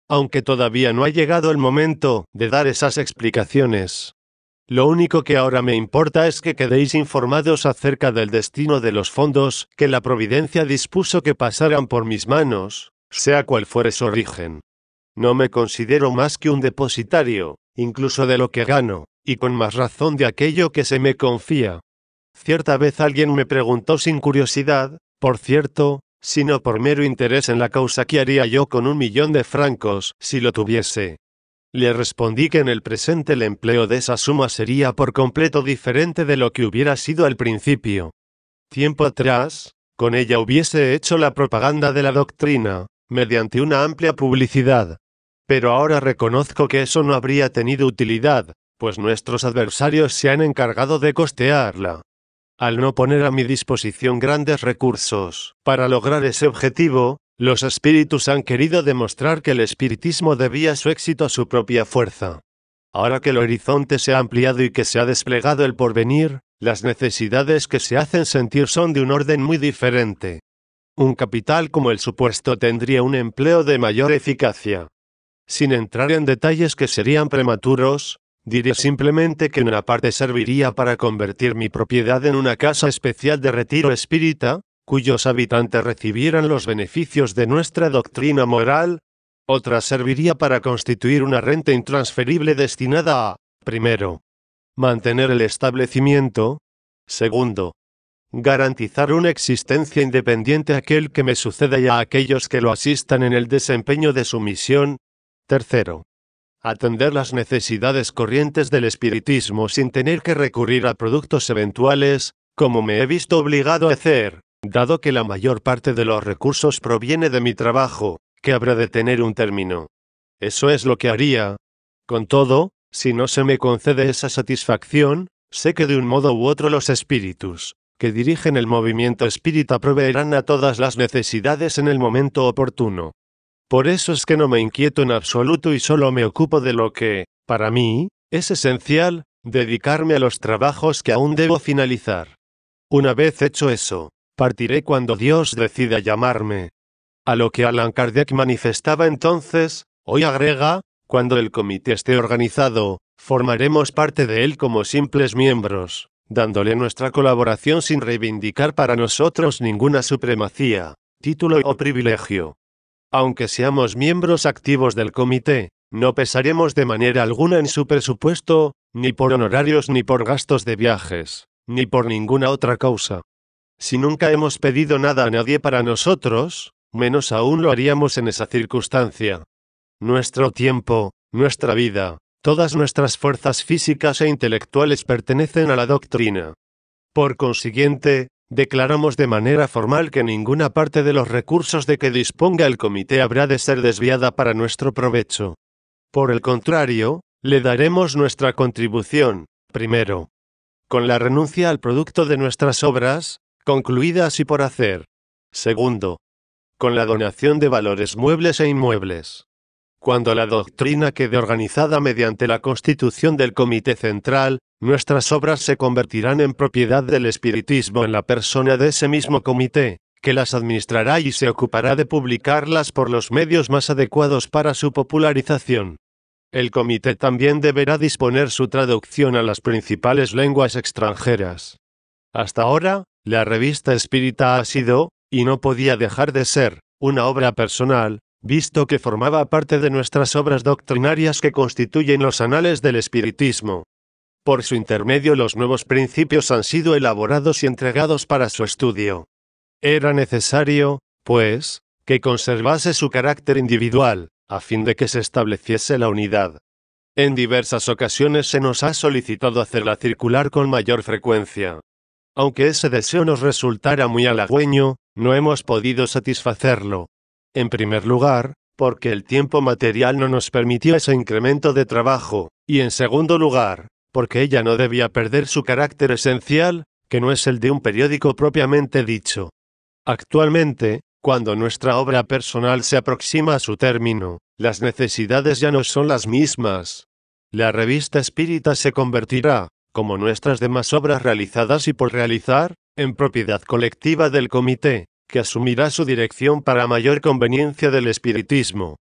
aunque todavía no ha llegado el momento de dar esas explicaciones. Lo único que ahora me importa es que quedéis informados acerca del destino de los fondos que la providencia dispuso que pasaran por mis manos, sea cual fuere su origen. No me considero más que un depositario, incluso de lo que gano, y con más razón de aquello que se me confía. Cierta vez alguien me preguntó sin curiosidad, por cierto, sino por mero interés en la causa, ¿qué haría yo con un millón de francos si lo tuviese? Le respondí que en el presente el empleo de esa suma sería por completo diferente de lo que hubiera sido al principio. Tiempo atrás, con ella hubiese hecho la propaganda de la doctrina, mediante una amplia publicidad. Pero ahora reconozco que eso no habría tenido utilidad, pues nuestros adversarios se han encargado de costearla. Al no poner a mi disposición grandes recursos para lograr ese objetivo, los espíritus han querido demostrar que el espiritismo debía su éxito a su propia fuerza. Ahora que el horizonte se ha ampliado y que se ha desplegado el porvenir, las necesidades que se hacen sentir son de un orden muy diferente. Un capital como el supuesto tendría un empleo de mayor eficacia. Sin entrar en detalles que serían prematuros, diré simplemente que una parte serviría para convertir mi propiedad en una casa especial de retiro espírita, cuyos habitantes recibieran los beneficios de nuestra doctrina moral. Otra serviría para constituir una renta intransferible destinada a, primero, mantener el establecimiento, segundo, garantizar una existencia independiente a aquel que me suceda y a aquellos que lo asistan en el desempeño de su misión, tercero, atender las necesidades corrientes del espiritismo sin tener que recurrir a productos eventuales, como me he visto obligado a hacer, dado que la mayor parte de los recursos proviene de mi trabajo, que habrá de tener un término. Eso es lo que haría. Con todo, si no se me concede esa satisfacción, sé que de un modo u otro los espíritus que dirigen el movimiento espírita proveerán a todas las necesidades en el momento oportuno. Por eso es que no me inquieto en absoluto y solo me ocupo de lo que, para mí, es esencial, dedicarme a los trabajos que aún debo finalizar. Una vez hecho eso, partiré cuando Dios decida llamarme. A lo que Allan Kardec manifestaba entonces, hoy agrega, cuando el comité esté organizado, formaremos parte de él como simples miembros, dándole nuestra colaboración sin reivindicar para nosotros ninguna supremacía, título o privilegio. Aunque seamos miembros activos del comité, no pesaremos de manera alguna en su presupuesto, ni por honorarios ni por gastos de viajes, ni por ninguna otra causa. Si nunca hemos pedido nada a nadie para nosotros, menos aún lo haríamos en esa circunstancia. Nuestro tiempo, nuestra vida, todas nuestras fuerzas físicas e intelectuales pertenecen a la doctrina. Por consiguiente, declaramos de manera formal que ninguna parte de los recursos de que disponga el comité habrá de ser desviada para nuestro provecho. Por el contrario, le daremos nuestra contribución, primero, con la renuncia al producto de nuestras obras, concluidas y por hacer. Segundo, con la donación de valores muebles e inmuebles. Cuando la doctrina quede organizada mediante la constitución del Comité Central, nuestras obras se convertirán en propiedad del espiritismo en la persona de ese mismo comité, que las administrará y se ocupará de publicarlas por los medios más adecuados para su popularización. El comité también deberá disponer su traducción a las principales lenguas extranjeras. Hasta ahora, la revista espírita ha sido, y no podía dejar de ser, una obra personal, visto que formaba parte de nuestras obras doctrinarias que constituyen los anales del espiritismo. Por su intermedio los nuevos principios han sido elaborados y entregados para su estudio. Era necesario, pues, que conservase su carácter individual, a fin de que se estableciese la unidad. En diversas ocasiones se nos ha solicitado hacerla circular con mayor frecuencia. Aunque ese deseo nos resultara muy halagüeño, no hemos podido satisfacerlo. En primer lugar, porque el tiempo material no nos permitió ese incremento de trabajo, y en segundo lugar, porque ella no debía perder su carácter esencial, que no es el de un periódico propiamente dicho. Actualmente, cuando nuestra obra personal se aproxima a su término, las necesidades ya no son las mismas. La revista espírita se convertirá, como nuestras demás obras realizadas y por realizar, en propiedad colectiva del comité, que asumirá su dirección para mayor conveniencia del espiritismo,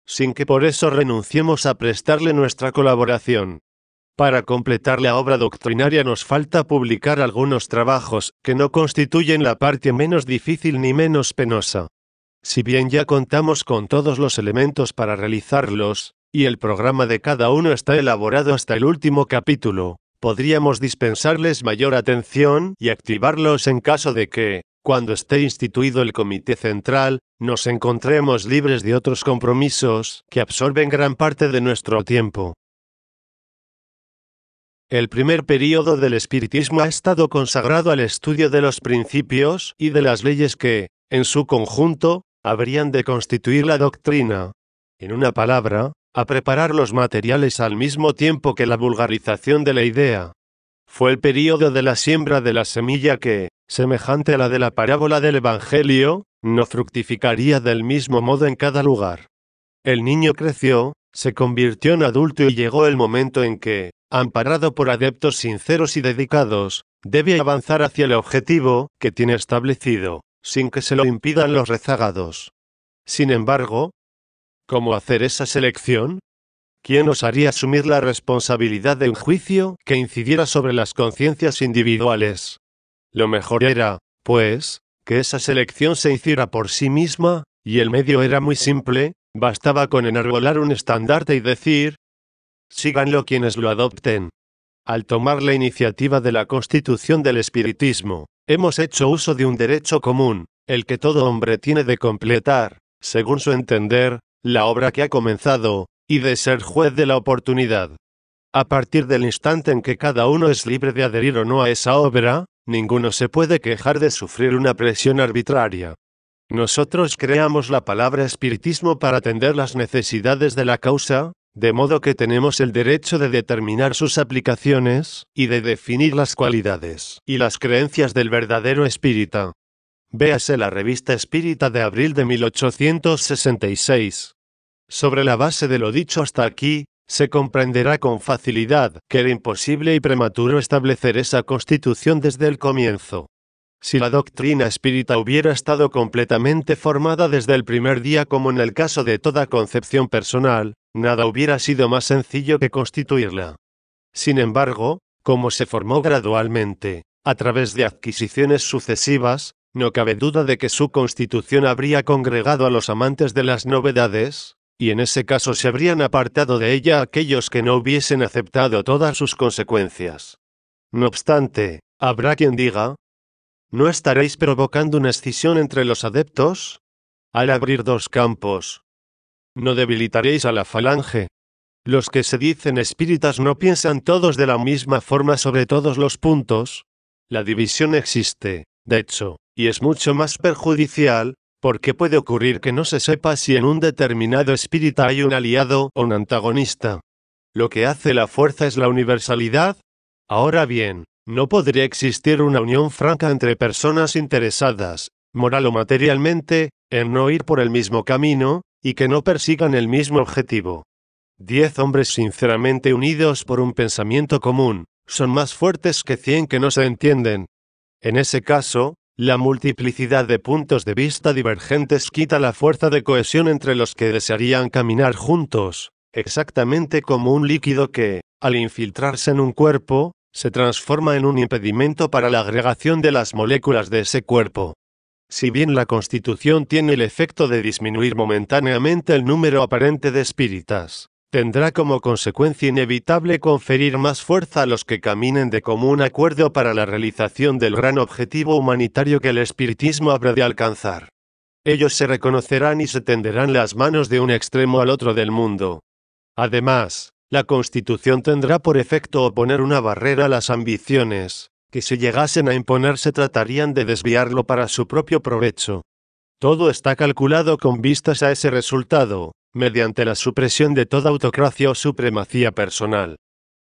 sin que por eso renunciemos a prestarle nuestra colaboración. Para completar la obra doctrinaria nos falta publicar algunos trabajos que no constituyen la parte menos difícil ni menos penosa. Si bien ya contamos con todos los elementos para realizarlos, y el programa de cada uno está elaborado hasta el último capítulo, podríamos dispensarles mayor atención y activarlos en caso de que, cuando esté instituido el Comité Central, nos encontremos libres de otros compromisos que absorben gran parte de nuestro tiempo. El primer período del espiritismo ha estado consagrado al estudio de los principios y de las leyes que, en su conjunto, habrían de constituir la doctrina. En una palabra, a preparar los materiales al mismo tiempo que la vulgarización de la idea. Fue el período de la siembra de la semilla que, semejante a la de la parábola del Evangelio, no fructificaría del mismo modo en cada lugar. El niño creció, se convirtió en adulto y llegó el momento en que, amparado por adeptos sinceros y dedicados, debe avanzar hacia el objetivo que tiene establecido, sin que se lo impidan los rezagados. Sin embargo, ¿cómo hacer esa selección? ¿Quién osaría asumir la responsabilidad de un juicio que incidiera sobre las conciencias individuales? Lo mejor era, pues, que esa selección se hiciera por sí misma, y el medio era muy simple, bastaba con enarbolar un estandarte y decir: síganlo quienes lo adopten. Al tomar la iniciativa de la constitución del espiritismo, hemos hecho uso de un derecho común, el que todo hombre tiene de completar, según su entender, la obra que ha comenzado, y de ser juez de la oportunidad. A partir del instante en que cada uno es libre de adherir o no a esa obra, ninguno se puede quejar de sufrir una presión arbitraria. Nosotros creamos la palabra espiritismo para atender las necesidades de la causa, de modo que tenemos el derecho de determinar sus aplicaciones, y de definir las cualidades y las creencias del verdadero espírita. Véase la Revista Espírita de abril de mil ochocientos sesenta y seis. Sobre la base de lo dicho hasta aquí, se comprenderá con facilidad que era imposible y prematuro establecer esa constitución desde el comienzo. Si la doctrina espírita hubiera estado completamente formada desde el primer día, como en el caso de toda concepción personal, nada hubiera sido más sencillo que constituirla. Sin embargo, como se formó gradualmente, a través de adquisiciones sucesivas, no cabe duda de que su constitución habría congregado a los amantes de las novedades, y en ese caso se habrían apartado de ella aquellos que no hubiesen aceptado todas sus consecuencias. No obstante, habrá quien diga: ¿no estaréis provocando una escisión entre los adeptos? Al abrir dos campos, ¿no debilitaréis a la falange? Los que se dicen espíritas no piensan todos de la misma forma sobre todos los puntos. La división existe, de hecho, y es mucho más perjudicial, porque puede ocurrir que no se sepa si en un determinado espírita hay un aliado o un antagonista. Lo que hace la fuerza es la universalidad. Ahora bien, no podría existir una unión franca entre personas interesadas, moral o materialmente, en no ir por el mismo camino, y que no persigan el mismo objetivo. Diez hombres sinceramente unidos por un pensamiento común, son más fuertes que cien que no se entienden. En ese caso, la multiplicidad de puntos de vista divergentes quita la fuerza de cohesión entre los que desearían caminar juntos, exactamente como un líquido que, al infiltrarse en un cuerpo, se transforma en un impedimento para la agregación de las moléculas de ese cuerpo. Si bien la constitución tiene el efecto de disminuir momentáneamente el número aparente de espíritas, tendrá como consecuencia inevitable conferir más fuerza a los que caminen de común acuerdo para la realización del gran objetivo humanitario que el espiritismo habrá de alcanzar. Ellos se reconocerán y se tenderán las manos de un extremo al otro del mundo. Además, la Constitución tendrá por efecto oponer una barrera a las ambiciones, que si llegasen a imponerse tratarían de desviarlo para su propio provecho. Todo está calculado con vistas a ese resultado, mediante la supresión de toda autocracia o supremacía personal.